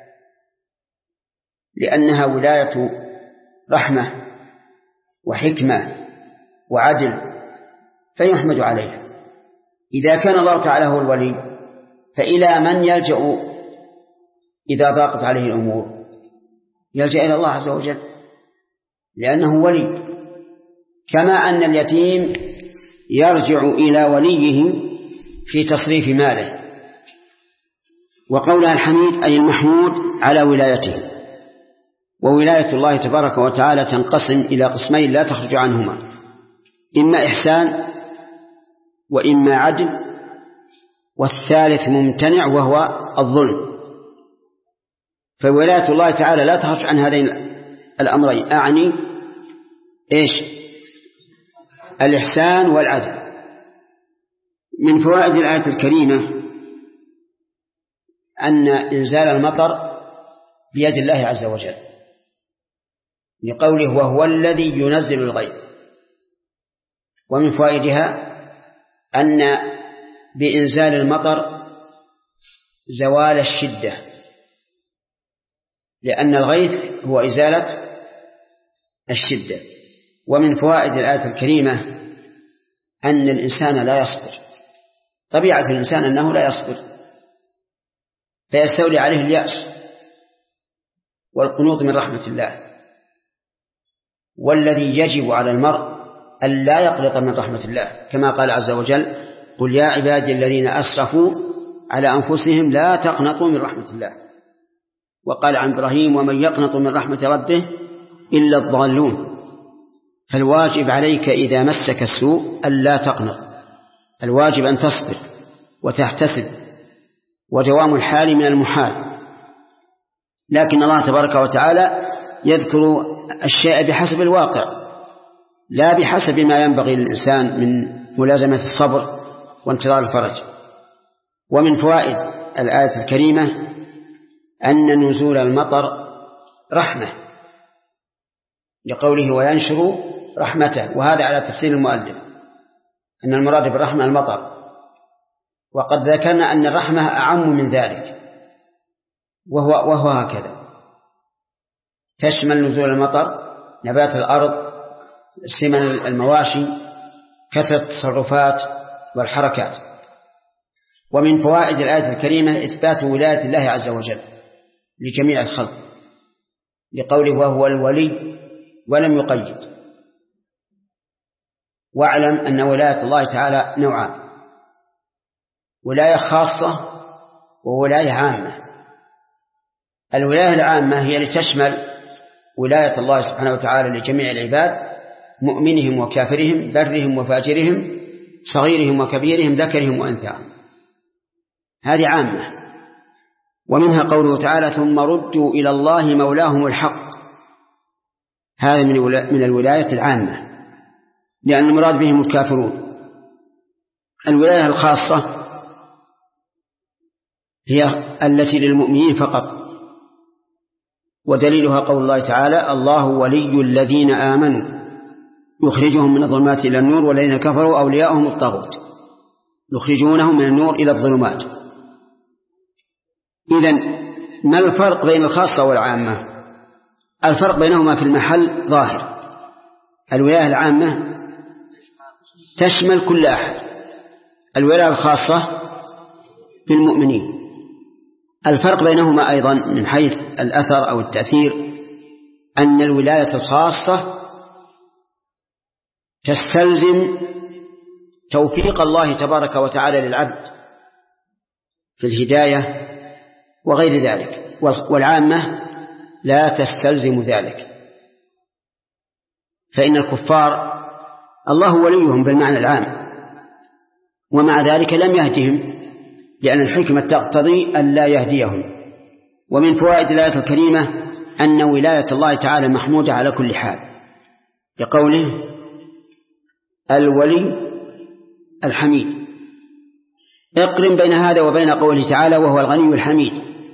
لأنها ولاية رحمة وحكمة وعدل فيحمد عليها. إذا كان الله تعالى هو الولي فإلى من يلجأ إذا ضاقت عليه الأمور؟ يلجأ إلى الله عز وجل لأنه ولي، كما أن اليتيم يرجع إلى وليه في تصريف ماله. وقولها الحميد أي المحمود على ولايته. وولاية الله تبارك وتعالى تنقسم إلى قسمين لا تخرج عنهما، إما إحسان وإما عدل، والثالث ممتنع وهو الظلم. فولاية الله تعالى لا تخرج عن هذين الأمرين، أعني إيش؟ الإحسان والعدل. من فوائد الآية الكريمة أن إنزال المطر بيد الله عز وجل، لقوله وهو الذي ينزل الغيث. ومن فوائدها أن بإنزال المطر زوال الشدة، لأن الغيث هو إزالة الشدة. ومن فوائد الآية الكريمة أن الإنسان لا يصبر. طبيعة الإنسان أنه لا يصبر، فيستولي عليه اليأس والقنوط من رحمة الله. والذي يجب على المرء أن لا يقلق من رحمة الله، كما قال عز وجل قل يا عبادي الذين أسرفوا على أنفسهم لا تقنطوا من رحمة الله. وقال عن إبراهيم ومن يقنط من رحمة ربه إلا الضالون. فالواجب عليك إذا مسك السوء ألا تقنط، الواجب أن تصبر وتحتسب، ودوام الحال من المحال. لكن الله تبارك وتعالى يذكر الشيء بحسب الواقع لا بحسب ما ينبغي للإنسان من ملازمة الصبر وانتظار الفرج. ومن فوائد الآية الكريمة أن نزول المطر رحمة، لقوله وينشر رحمته، وهذا على تفسير المؤلف أن المراد بالرحمة المطر. وقد ذكرنا أن الرحمة أعم من ذلك، وهو هكذا. تشمل نزول المطر، نبات الأرض، سمن المواشي، كثرة التصرفات والحركات. ومن فوائد الآية الكريمة إثبات ولاية الله عز وجل لجميع الخلق، لقوله وهو الولي ولم يقيد. واعلم أن ولاية الله تعالى نوعان: ولاية خاصة وولاية عامة. الولاية العامة هي لتشمل ولاية الله سبحانه وتعالى لجميع العباد، مؤمنهم وكافرهم، برهم وفاجرهم، صغيرهم وكبيرهم، ذكرهم وأنثاهم، هذه عامة. ومنها قوله تعالى ثم ردوا إلى الله مولاهم الحق، هذا من الولاية العامة، لأن المراد بهم الكافرون. الولاية الخاصة هي التي للمؤمنين فقط، ودليلها قول الله تعالى الله ولي الذين آمنوا يخرجهم من الظلمات إلى النور والذين كفروا أولياءهم الطاغوت يخرجونهم من النور إلى الظلمات. إذن ما الفرق بين الخاصة والعامة؟ الفرق بينهما في المحل ظاهر. الولاية العامة تشمل كل أحد، الولاية الخاصة بالمؤمنين. الفرق بينهما أيضا من حيث الأثر أو التأثير أن الولاية الخاصة تستلزم توفيق الله تبارك وتعالى للعبد في الهداية وغير ذلك، والعامة لا تستلزم ذلك. فإن الكفار الله وليهم بالمعنى العام، ومع ذلك لم يهدهم لأن الحكمة تقتضي أن لا يهديهم. ومن فوائد الآية الكريمة أن ولاية الله تعالى محمودة على كل حال، لقوله الولي الحميد. اقرن بين هذا وبين قوله تعالى وهو الغني الحميد،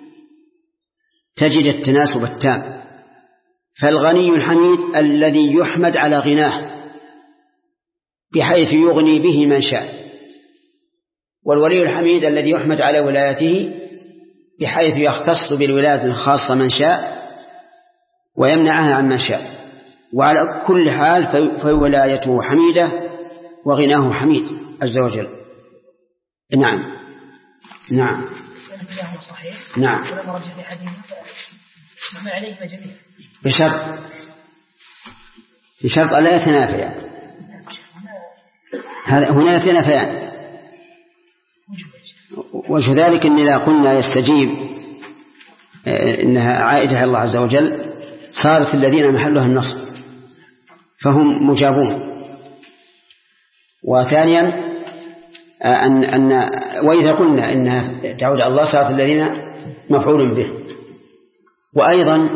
تجد التناسب التام. فالغني الحميد الذي يحمد على غناه بحيث يغني به من شاء، والولي الحميد الذي يحمد على ولايته بحيث يختص بالولاية الخاصة من شاء ويمنعها عن من شاء. وعلى كل حال فولايته حميدة وغناه حميد عز وجل. نعم نعم صحيح. نعم. ولما رجع بحديث ما عليه جميع بشرط ألا يتنافيان. هنا يتنافيان. وجه ذلك إن إذا قلنا يستجيب إنها عائدة على الله عز وجل صارت الذين محلها النصب فهم مجابون. وثانيا وإذا قلنا إنها تعود على الله صارت الذين مفعول به. وأيضا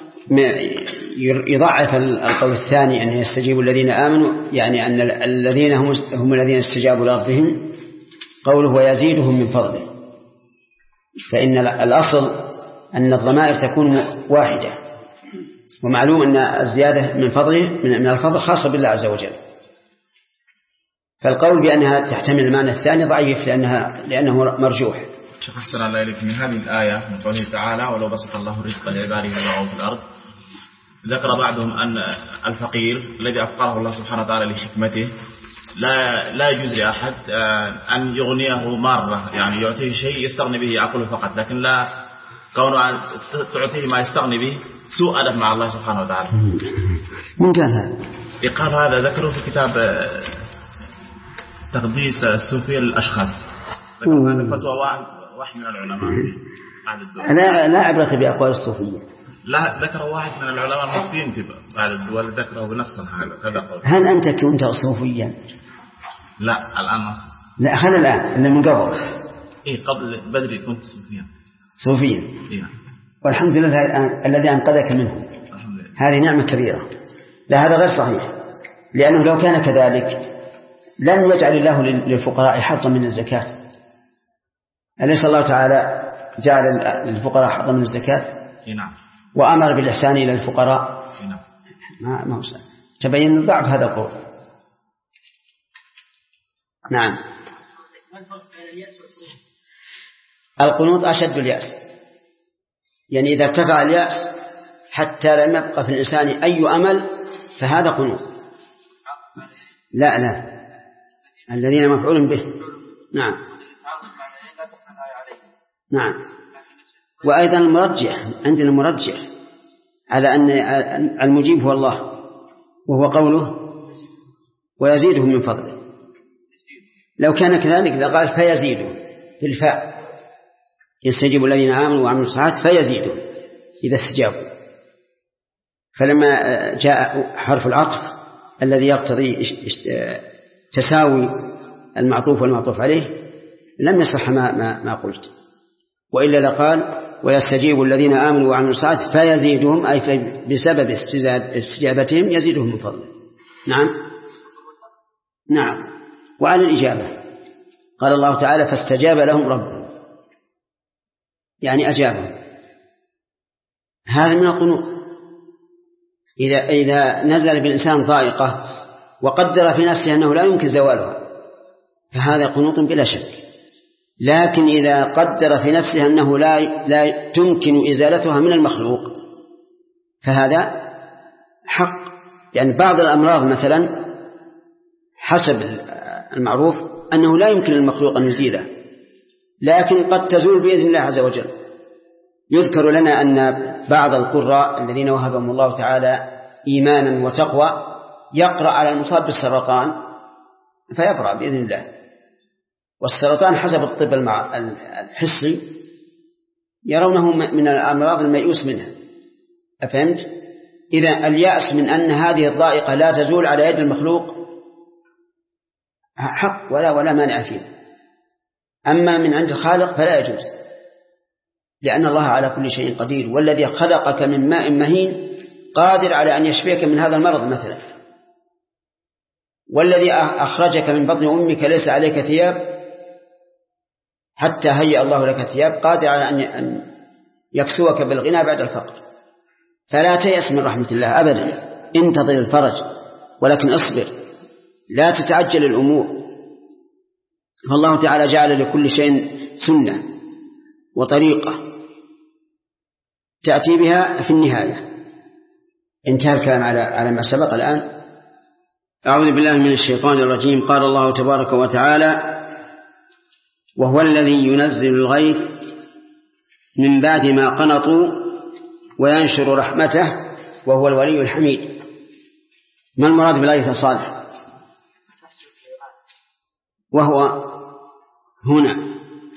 يضعف القول الثاني أن يستجيب الذين آمنوا، يعني أن الذين هم الذين استجابوا لربهم، قوله ويزيدهم من فضله. فإن الأصل أن الضمائر تكون واحدة، ومعلوم أن الزيادة من فضله من الفضل خاصة بالله عز وجل. فالقول بأنها تحتمل المعنى الثاني ضعيف لأنه مرجوح. شيخ أحسن الله إليك، من هذه الآية من قوله تعالى ولو بسط الله الرزق لعباده لبغوا في الأرض، ذكر بعضهم أن الفقير الذي أفقره الله سبحانه وتعالى لحكمته لا يجوز لأحد أن يغنيه مرة، يعني يعطيه شيء يستغني به يأكله فقط، لكن لا كونه تعطيه ما يستغني به سوء أدب مع الله سبحانه وتعالى. من قال هذا؟ يقال هذا ذكره في كتاب تقديس الصوفية للأشخاص. هذا فتوى واحد من العلماء بعد الدول. لا عبرة بأقوال الصوفية. لا، ذكر واحد من العلماء المفتين في بعد الدول ذكره بنصا هذا قول. هل أنت كنت صوفيا؟ لا، الآن نص. لا، هل الآن إلا من قبل؟ إيه، قبل بدري كنت صوفيا. إيه. والحمد لله الذي أنقذك منه. هذه نعمة كبيرة. لا، هذا غير صحيح، لأنه لو كان كذلك لن يجعل الله للفقراء حظا من الزكاة. أليس الله تعالى جعل للفقراء حظا من الزكاة؟ نعم. وأمر بالإحسان إلى الفقراء. نعم. ما هو تبين ضعف هذا القول. نعم. القنوط أشد اليأس، يعني إذا ارتفع اليأس حتى لم يبقى في الإنسان أي أمل فهذا قنوط. لا الذين مفعول به. نعم نعم. وأيضا المرجح عندنا مرجح على أن المجيب هو الله، وهو قوله ويزيده من فضله. لو كان كذلك لقال فيزيده بالفاء، يستجيب الذين آمنوا وعملوا الصالحات فيزيده إذا استجابوا. فلما جاء حرف العطف الذي يقتضي تساوي المعطوف والمعطوف عليه لم يصح ما قلت، وإلا لقال ويستجيب الذين آمنوا وعملوا الصالحات فيزيدهم، أي بسبب استجابتهم يزيدهم من فضله. نعم. وعلى الإجابة قال الله تعالى فاستجاب لهم ربهم، يعني أجابهم. هذا من القنوط. إذا نزل بالإنسان ضائقة وقدر في نفسه أنه لا يمكن زوالها فهذا قنوط بلا شك. لكن إذا قدر في نفسه أنه لا تمكن إزالتها من المخلوق فهذا حق. لأن بعض الأمراض مثلا حسب المعروف أنه لا يمكن للمخلوق أن يزيله، لكن قد تزول بإذن الله عز وجل. يذكر لنا أن بعض القراء الذين وهبهم الله تعالى إيمانا وتقوى يقرأ على المصاب بالسرطان فيبرأ بإذن الله. والسرطان حسب الطب الحسي يرونه من الأمراض الميؤوس منها. أفهمت؟ إذا اليأس من أن هذه الضائقة لا تزول على يد المخلوق حق ولا مانع فيه. أما من عند الخالق فلا يجوز، لأن الله على كل شيء قدير. والذي خلقك من ماء مهين قادر على أن يشفيك من هذا المرض مثلا. والذي أخرجك من بطن أمك ليس عليك ثياب حتى هيأ الله لك ثياب، قادر على أن يكسوك بالغنى بعد الفقر. فلا تيأس من رحمة الله أبدا، انتظر الفرج، ولكن اصبر، لا تتعجل الأمور. فالله تعالى جعل لكل شيء سنة وطريقة تأتي بها في النهاية. انتهى الكلام على ما سبق. الآن أعوذ بالله من الشيطان الرجيم. قال الله تبارك وتعالى وهو الذي ينزل الغيث من بعد ما قنطوا وينشر رحمته وهو الولي الحميد. ما المراد بالغيث الصالح؟ وهو هنا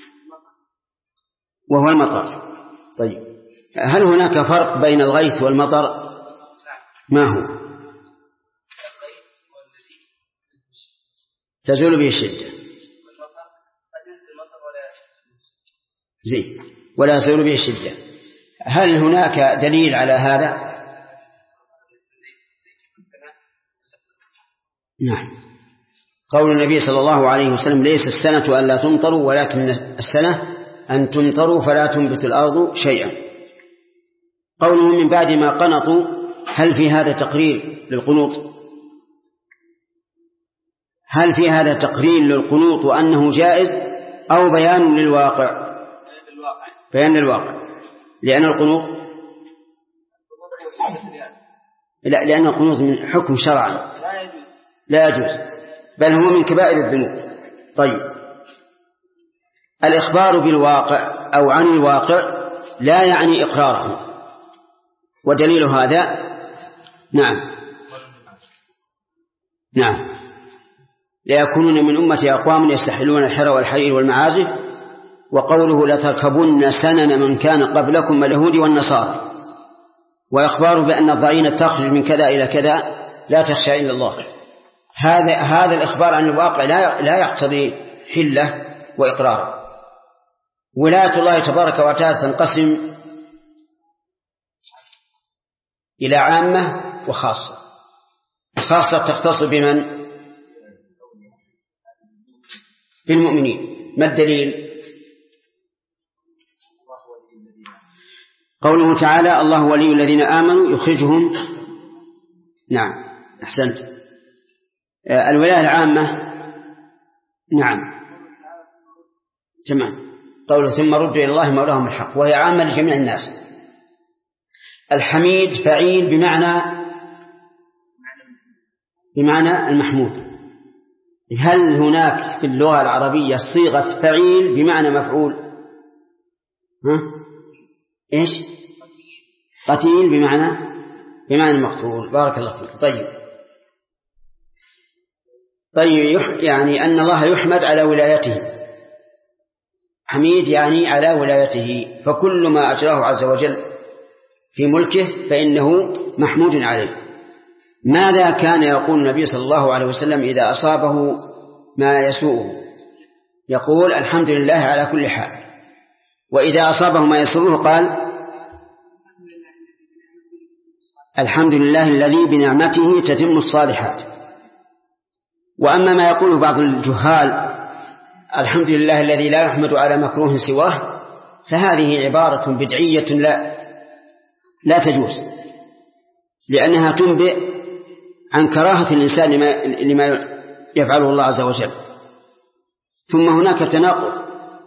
وهو المطر. طيب هل هناك فرق بين الغيث والمطر؟ ما هو؟ تزول به الشدة ولا تزول به الشدة. هل هناك دليل على هذا؟ نعم. قول النبي صلى الله عليه وسلم ليس السنة أن لا تمطروا ولكن السنة أن تمطروا فلا تنبت الأرض شيئا. قوله من بعد ما قنطوا، هل في هذا تقرير للقنوط؟ هل في هذا تقرير للقنوط وأنه جائز أو بيان للواقع؟ بيان للواقع. لأن القنوط لأن القنوط من حكم شرعا لا يجوز، بل هو من كبائر الذنوب. طيب الإخبار بالواقع أو عن الواقع لا يعني إقراره، ودليل هذا نعم ليكونون من أمتي أقوام يستحلون الحر والحرير والمعازف. وقوله لتركبن سنن من كان قبلكم اليهود والنصارى. وإخبار بأن الضعينة تخرج من كذا إلى كذا لا تخشى إلا الله. هذا الإخبار عن الواقع لا يقتضي حلة وإقرار. ولاية الله تبارك وتعالى تنقسم إلى عامة وخاصة. خاصة تختص بمن؟ بالمؤمنين. ما الدليل؟ قوله تعالى الله ولي الذين آمنوا يخرجهم. نعم أحسنت. الولاية العامة نعم تمام. قوله ثم ردوا إلى الله مولاهم الحق، وهي عامة لجميع الناس. الحميد فعيل بمعنى المحمود. هل هناك في اللغة العربية صيغة فعيل بمعنى مفعول؟ إيش؟ قتيل بمعنى مقتول. بارك الله فيك. طيب يعني أن الله يحمد على ولايته. حميد يعني على ولايته، فكل ما أجراه عز وجل في ملكه فإنه محمود عليه. ماذا كان يقول النبي صلى الله عليه وسلم إذا أصابه ما يسوءه؟ يقول الحمد لله على كل حال. وإذا أصابه ما يسره قال الحمد لله الذي بنعمته تتم الصالحات. وأما ما يقوله بعض الجهال الحمد لله الذي لا يحمد على مكروه سواه، فهذه عبارة بدعية لا تجوز، لأنها تنبئ عن كراهة الإنسان لما يفعله الله عز وجل. ثم هناك تناقض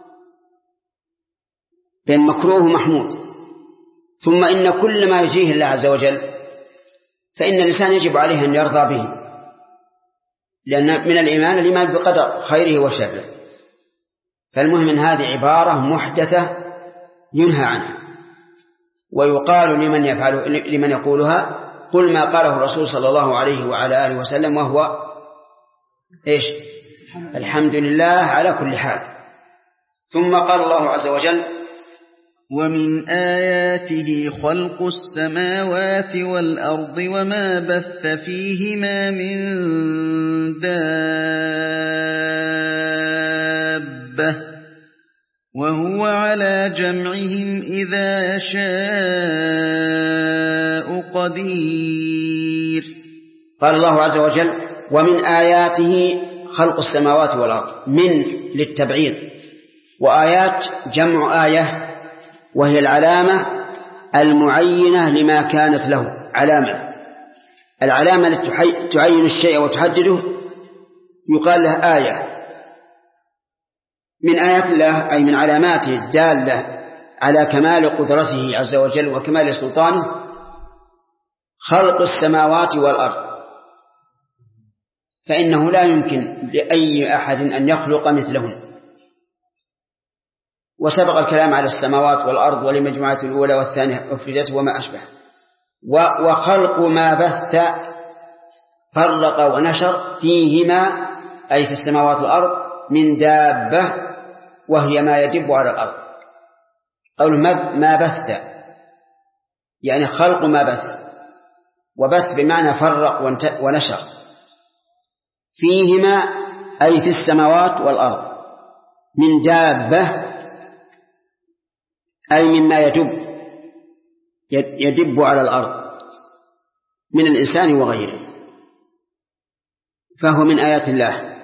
بين مكروه ومحمود. ثم إن كل ما يجيه الله عز وجل فإن الإنسان يجب عليه أن يرضى به، لأن من الإيمان الإيمان بقدر خيره وشره. فالمهم من هذه عبارة محدثة ينهى عنها، ويقال لمن يقولها قل ما قاله الرسول صلى الله عليه وعلى آله وسلم، وهو إيش؟ الحمد لله على كل حال. ثم قال الله عز وجل ومن آياته خلق السماوات والأرض وما بث فيهما من دابة وهو على جمعهم إذا يشاء قدير. قال الله عز وجل ومن آياته خلق السماوات والأرض، من للتبعيض، وآيات جمع آية وهي العلامة المعينة لما كانت له علامة. العلامة التي تعين الشيء وتحدده يقال لها آية. من آيات الله أي من علاماته الدالة على كمال قدرته عز وجل وكمال سلطانه خلق السماوات والأرض، فإنه لا يمكن لأي أحد أن يخلق مثلهم. وسبق الكلام على السماوات والأرض ولمجموعة الأولى والثانية أفردت وما أشبه. وخلق ما بث فرق ونشر فيهما أي في السماوات والأرض من دابة وهي ما يدب على الأرض. قول ما بث يعني خلق ما بث، وبث بمعنى فرق ونشر. فيهما أي في السماوات والأرض من دابة أي مما يدب على الأرض من الإنسان وغيره، فهو من آيات الله.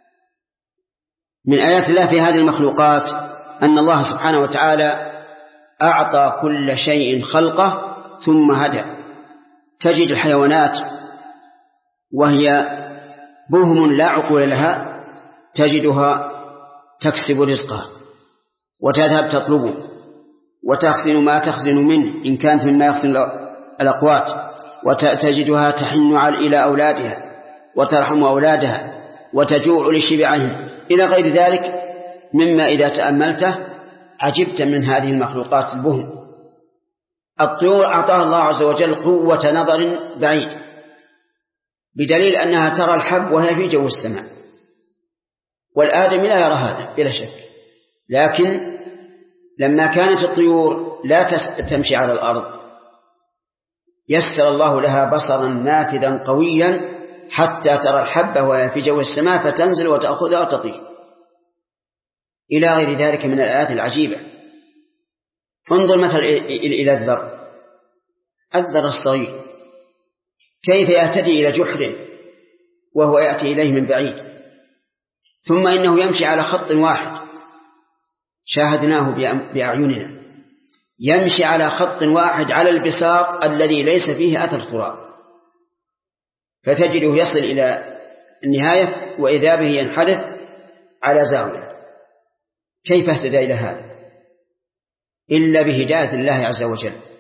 من آيات الله في هذه المخلوقات أن الله سبحانه وتعالى أعطى كل شيء خلقه ثم هدى. تجد الحيوانات وهي بهم لا عقول لها تجدها تكسب رزقها وتذهب تطلبه وتخزن ما تخزن منه إن كانت مما يخزن الأقوات، وتجدها تحن إلى أولادها وترحم أولادها وتجوع لشبعهم إلى غير ذلك مما إذا تأملته عجبت من هذه المخلوقات البهم. الطيور أعطاها الله عز وجل قوة نظر بعيد، بدليل أنها ترى الحب وهي في جو السماء، والآدمي لا يرى هذا بلا شك. لكن لما كانت الطيور لا تمشي على الأرض يسر الله لها بصرا نافذا قويا حتى ترى الحبة وهي في جو السماء فتنزل وتأخذها وتطير إلى غير ذلك من الآيات العجيبة. انظر مثلا إلى الذر الصغير كيف يهتدي إلى جحره وهو يأتي إليه من بعيد، ثم إنه يمشي على خط واحد شاهدناه بأعيننا، يمشي على خط واحد على البساط الذي ليس فيه أثر تراب، فتجده يصل إلى النهاية وإذا به ينحرف على زاوية. كيف اهتدى إلى هذا؟ إلا بهداية الله عز وجل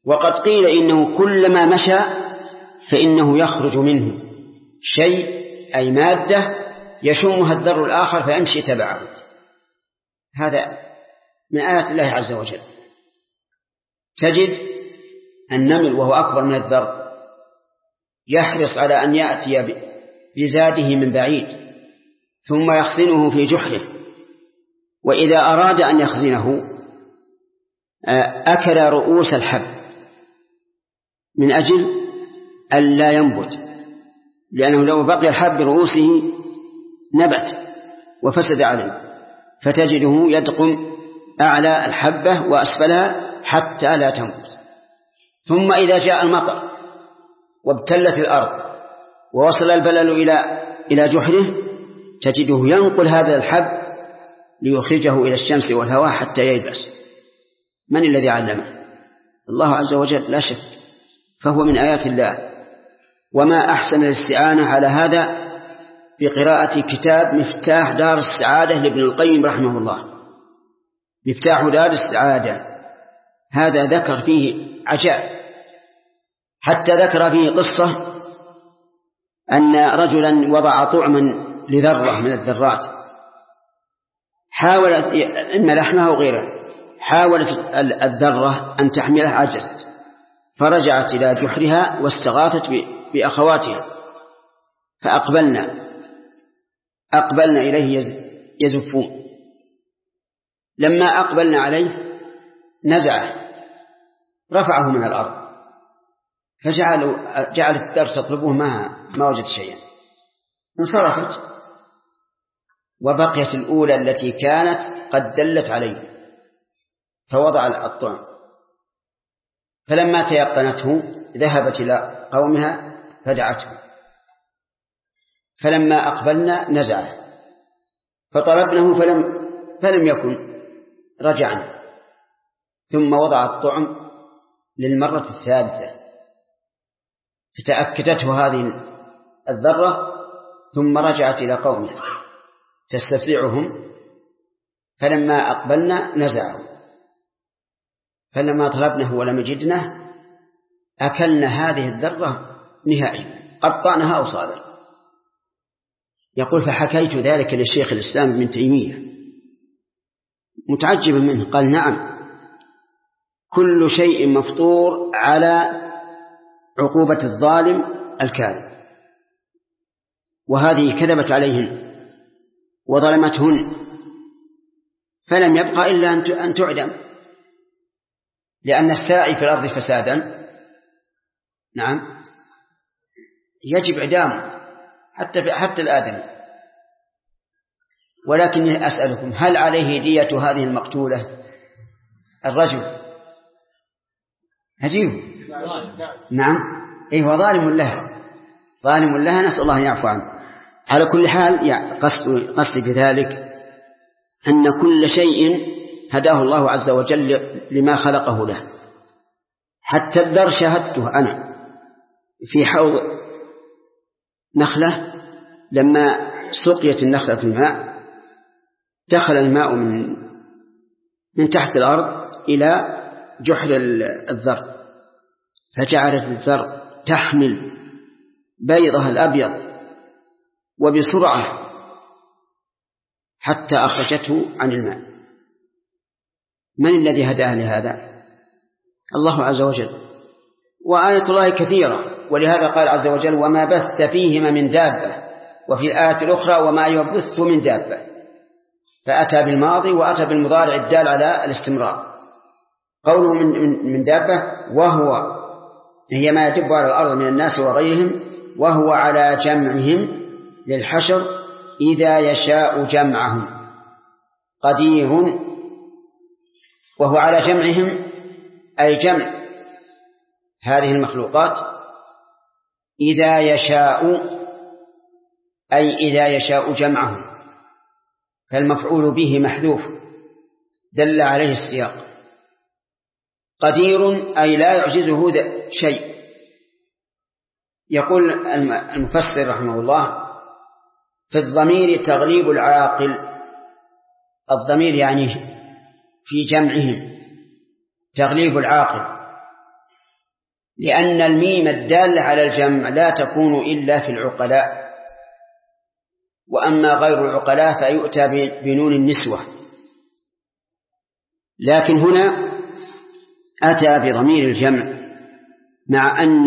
وقد قيل إنه كلما مشى فإنه يخرج منه شيء أي مادة يشمها الذر الآخر فيمشي تبعه. هذا من آيات الله عز وجل. تجد النمل وهو أكبر من الذر يحرص على أن يأتي بزاده من بعيد ثم يخزنه في جحره، وإذا أراد أن يخزنه أكل رؤوس الحب من أجل ألا ينبت، لأنه لو بقي الحب برؤوسه نبت وفسد عليه، فتجده يدقم أعلى الحبة وأسفلها حتى لا تنبت. ثم إذا جاء المطر وابتلت الأرض ووصل البلل إلى جحره تجده ينقل هذا الحب ليخرجه إلى الشمس والهواء حتى ييبس. من الذي علمه؟ الله عز وجل لا شك، فهو من آيات الله. وما أحسن الاستعانة على هذا بقراءة كتاب مفتاح دار السعادة لابن القيم رحمه الله. مفتاح دار السعادة هذا ذكر فيه عجائب، حتى ذكر فيه قصة أن رجلا وضع طعما لذرة من الذرات حاولت إما لحمها وغيره، حاولت الذرة أن تحملها عجزت، فرجعت إلى جحرها واستغاثت بأخواتها فأقبلنا إليه يزفون. لما أقبلنا عليه نزعه رفعه من الأرض، فجعلت الذر تطلبه ما وجد شيئا، انصرفت وبقيت الأولى التي كانت قد دلت عليه، فوضع الطعم. فلما تيقنته ذهبت إلى قومها فدعته، فلما أقبلنا نزعه فطلبنه فلم يكن، رجعنا ثم وضع الطعم للمرة الثالثة، فتأكدته هذه الذرة ثم رجعت إلى قومها تستفزعهم، فلما أقبلنا نزعه، فلما طلبنه ولم يجدنه أكلنا هذه الذرة نهائيا، قطعناها أوصالا. يقول فحكيت ذلك لشيخ الإسلام ابن تيمية متعجبا منه، قال نعم كل شيء مفطور على عقوبة الظالم الكاذب، وهذه كذبت عليهن وظلمتهن فلم يبقى إلا أن تعدم، لأن الساعي في الأرض فسادا نعم يجب إعدامه حتى الآدمي. ولكن أسألكم هل عليه دية هذه المقتولة؟ الرجل هجيه نعم هو ظالم لها نسأل الله يعفو عنه. على كل حال قصدي بذلك أن كل شيء هداه الله عز وجل لما خلقه له. حتى الذر شاهدته أنا في حوض نخلة، لما سقيت النخلة في الماء دخل الماء من تحت الأرض إلى جحر الذر، فجعلت الذر تحمل بيضها الأبيض وبسرعة حتى أخرجته عن الماء. من الذي هداه لهذا؟ الله عز وجل. وآية الله كثيرة، ولهذا قال عز وجل وما بث فيهما من دابة، وفي الآية الأخرى وما يبث من دابة، فأتى بالماضي وأتى بالمضارع الدال على الاستمرار. قوله من دابة هي ما يدب على الأرض من الناس وغيرهم، وهو على جمعهم للحشر إذا يشاء جمعهم قدير. وهو على جمعهم أي جمع هذه المخلوقات إذا يشاء أي إذا يشاء جمعهم، فالمفعول به محذوف دل عليه السياق. قدير أي لا يعجزه شيء. يقول المفسر رحمه الله في الضمير تغليب العاقل، الضمير يعني في جمعهم تغليب العاقل، لأن الميم الدالة على الجمع لا تكون إلا في العقلاء، وأما غير العقلاء فيؤتى بنون النسوة. لكن هنا أتى بضمير الجمع مع أن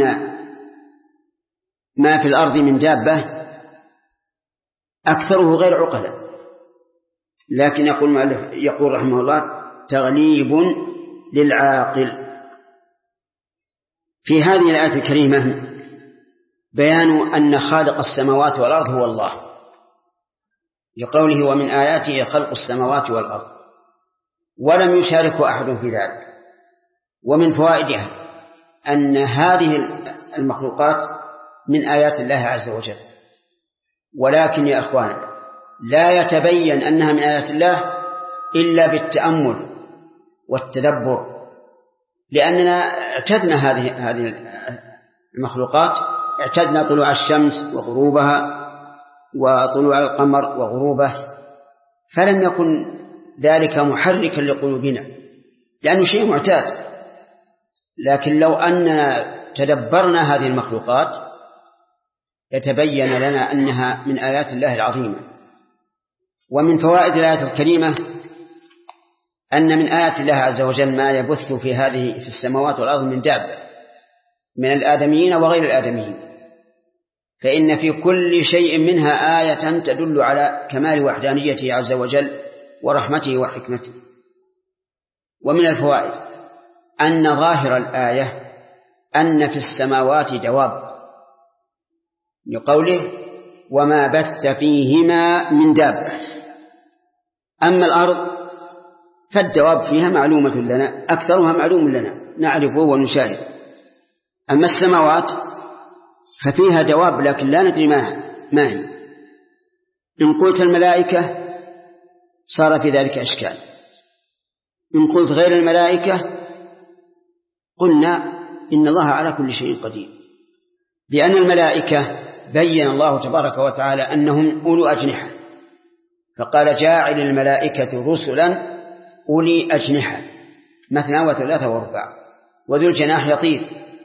ما في الأرض من دابة أكثره غير عقلاء، لكن يقول رحمه الله تغليب للعاقل. في هذه الآية الكريمة بيان أن خالق السماوات والأرض هو الله، لقوله ومن آياته خلق السماوات والأرض، ولم يشارك أحد في ذلك. ومن فوائدها أن هذه المخلوقات من آيات الله عز وجل، ولكن يا أخوانا لا يتبين أنها من آيات الله إلا بالتأمل والتدبر، لأننا اعتدنا هذه المخلوقات، اعتدنا طلوع الشمس وغروبها وطلوع القمر وغروبه، فلم يكن ذلك محركا لقلوبنا لأنه شيء معتاد. لكن لو أننا تدبرنا هذه المخلوقات يتبين لنا أنها من آيات الله العظيمة. ومن فوائد الآية الكريمة أن من آيات الله عز وجل ما يبث في السماوات والأرض من دابة من الآدميين وغير الآدميين، فإن في كل شيء منها آية تدل على كمال وحدانيته عز وجل ورحمته وحكمته. ومن الفوائد أن ظاهر الآية أن في السماوات دواب، لقوله وما بث فيهما من دابة. أما الأرض فالدواب فيها معلومة لنا، أكثرها معلوم لنا نعرفه ونشاهد. أما السماوات ففيها دواب لكن لا ندري ما هي. إن قلت الملائكة صار في ذلك أشكال، إن قلت غير الملائكة قلنا إن الله على كل شيء قدير، لأن الملائكة بين الله تبارك وتعالى أنهم أولو أجنحة، فقال جاعل الملائكة رسلا أولي أجنحة مثنى وثلاثة ورباع، وذو الجناح يطير،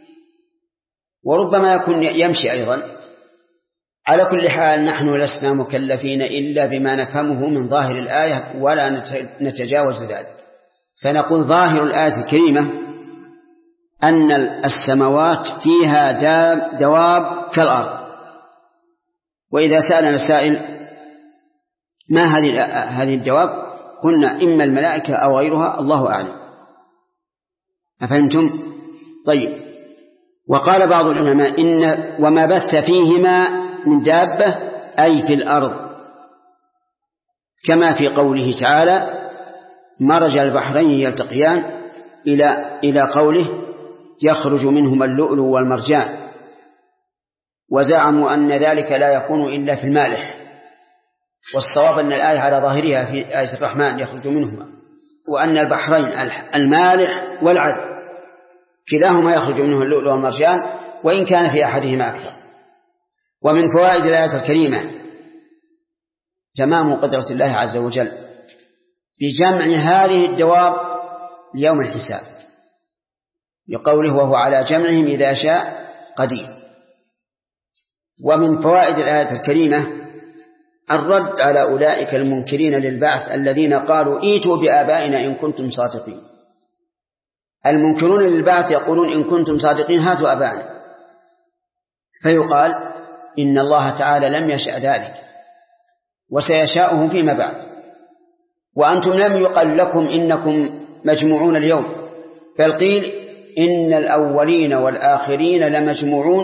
وربما يكون يمشي أيضا. على كل حال نحن لسنا مكلفين إلا بما نفهمه من ظاهر الآية ولا نتجاوز ذلك، فنقول ظاهر الآية الكريمة أن السماوات فيها دواب كالأرض. وإذا سألنا سائل ما هذه الدواب قلنا إما الملائكة أو غيرها، الله أعلم. أفهمتم؟ طيب. وقال بعض العلماء إن وما بث فيهما من دابة أي في الأرض، كما في قوله تعالى مرج البحرين يلتقيان إلى قوله يخرج منهما اللؤلؤ والمرجان، وزعموا أن ذلك لا يكون إلا في المالح، والصواب أن الآية على ظاهرها في آية الرحمن يخرج منهما، وأن البحرين المالح والعذب كلاهما يخرج منه اللؤلؤ والمرجان، وإن كان في أحدهما أكثر. ومن فوائد الآية الكريمة تمام قدرة الله عز وجل بجمع هذه الدواب ليوم الحساب، لقوله وهو على جمعهم إذا شاء قدير. ومن فوائد الآية الكريمة الرد على أولئك المنكرين للبعث الذين قالوا ائتوا بآبائنا إن كنتم صادقين. المنكرون للبعث يقولون إن كنتم صادقين هاتوا آبائنا، فيقال إن الله تعالى لم يشأ ذلك وسيشاؤه فيما بعد، وأنتم لم يقل لكم إنكم مجموعون اليوم، بل قيل إن الأولين والآخرين لمجموعون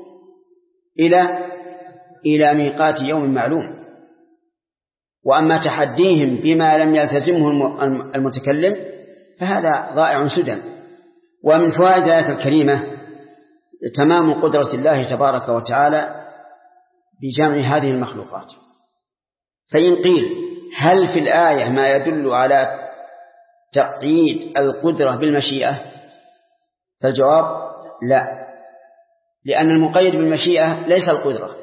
إلى ميقات يوم معلوم. وأما تحديهم بما لم يلتزمه المتكلم فهذا ضائع سدى. ومن فوائد الآية الكريمة تمام قدرة الله تبارك وتعالى بجمع هذه المخلوقات. فإن قيل هل في الآية ما يدل على تقييد القدرة بالمشيئة؟ فالجواب لا، لأن المقيد بالمشيئة ليس القدرة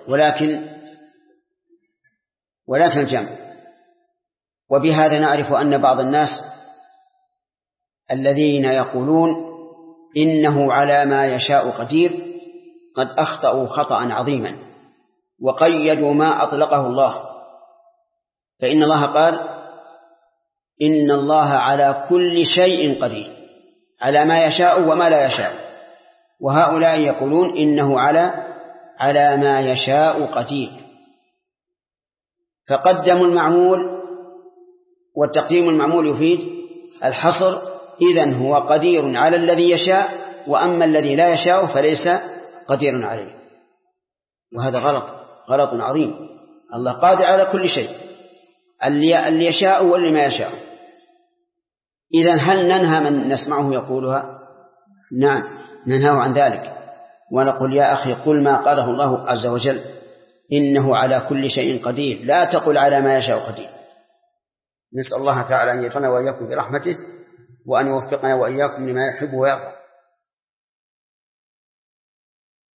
ولكن الجمع. وبهذا نعرف أن بعض الناس الذين يقولون إنه على ما يشاء قدير قد أخطأوا خطأ عظيما وقيدوا ما أطلقه الله. فإن الله قال إن الله على كل شيء قدير، على ما يشاء وما لا يشاء، وهؤلاء يقولون إنه على ما يشاء قدير، فقدموا المعمول، والتقديم المعمول يفيد الحصر، إذن هو قدير على الذي يشاء، وأما الذي لا يشاء فليس قدير عليه. وهذا غلط عظيم. الله قادر على كل شيء، اللي يشاء واللي ما يشاء. إذن هل ننهى من نسمعه يقولها؟ نعم، ننهى عن ذلك ونقول يا أخي قل ما قاله الله عز وجل إنه على كل شيء قدير، لا تقل على ما يشاء قدير. نسأل الله تعالى أن يجعلنا وإياكم برحمته وأن يوفقنا وإياكم لما يحب ويرضى.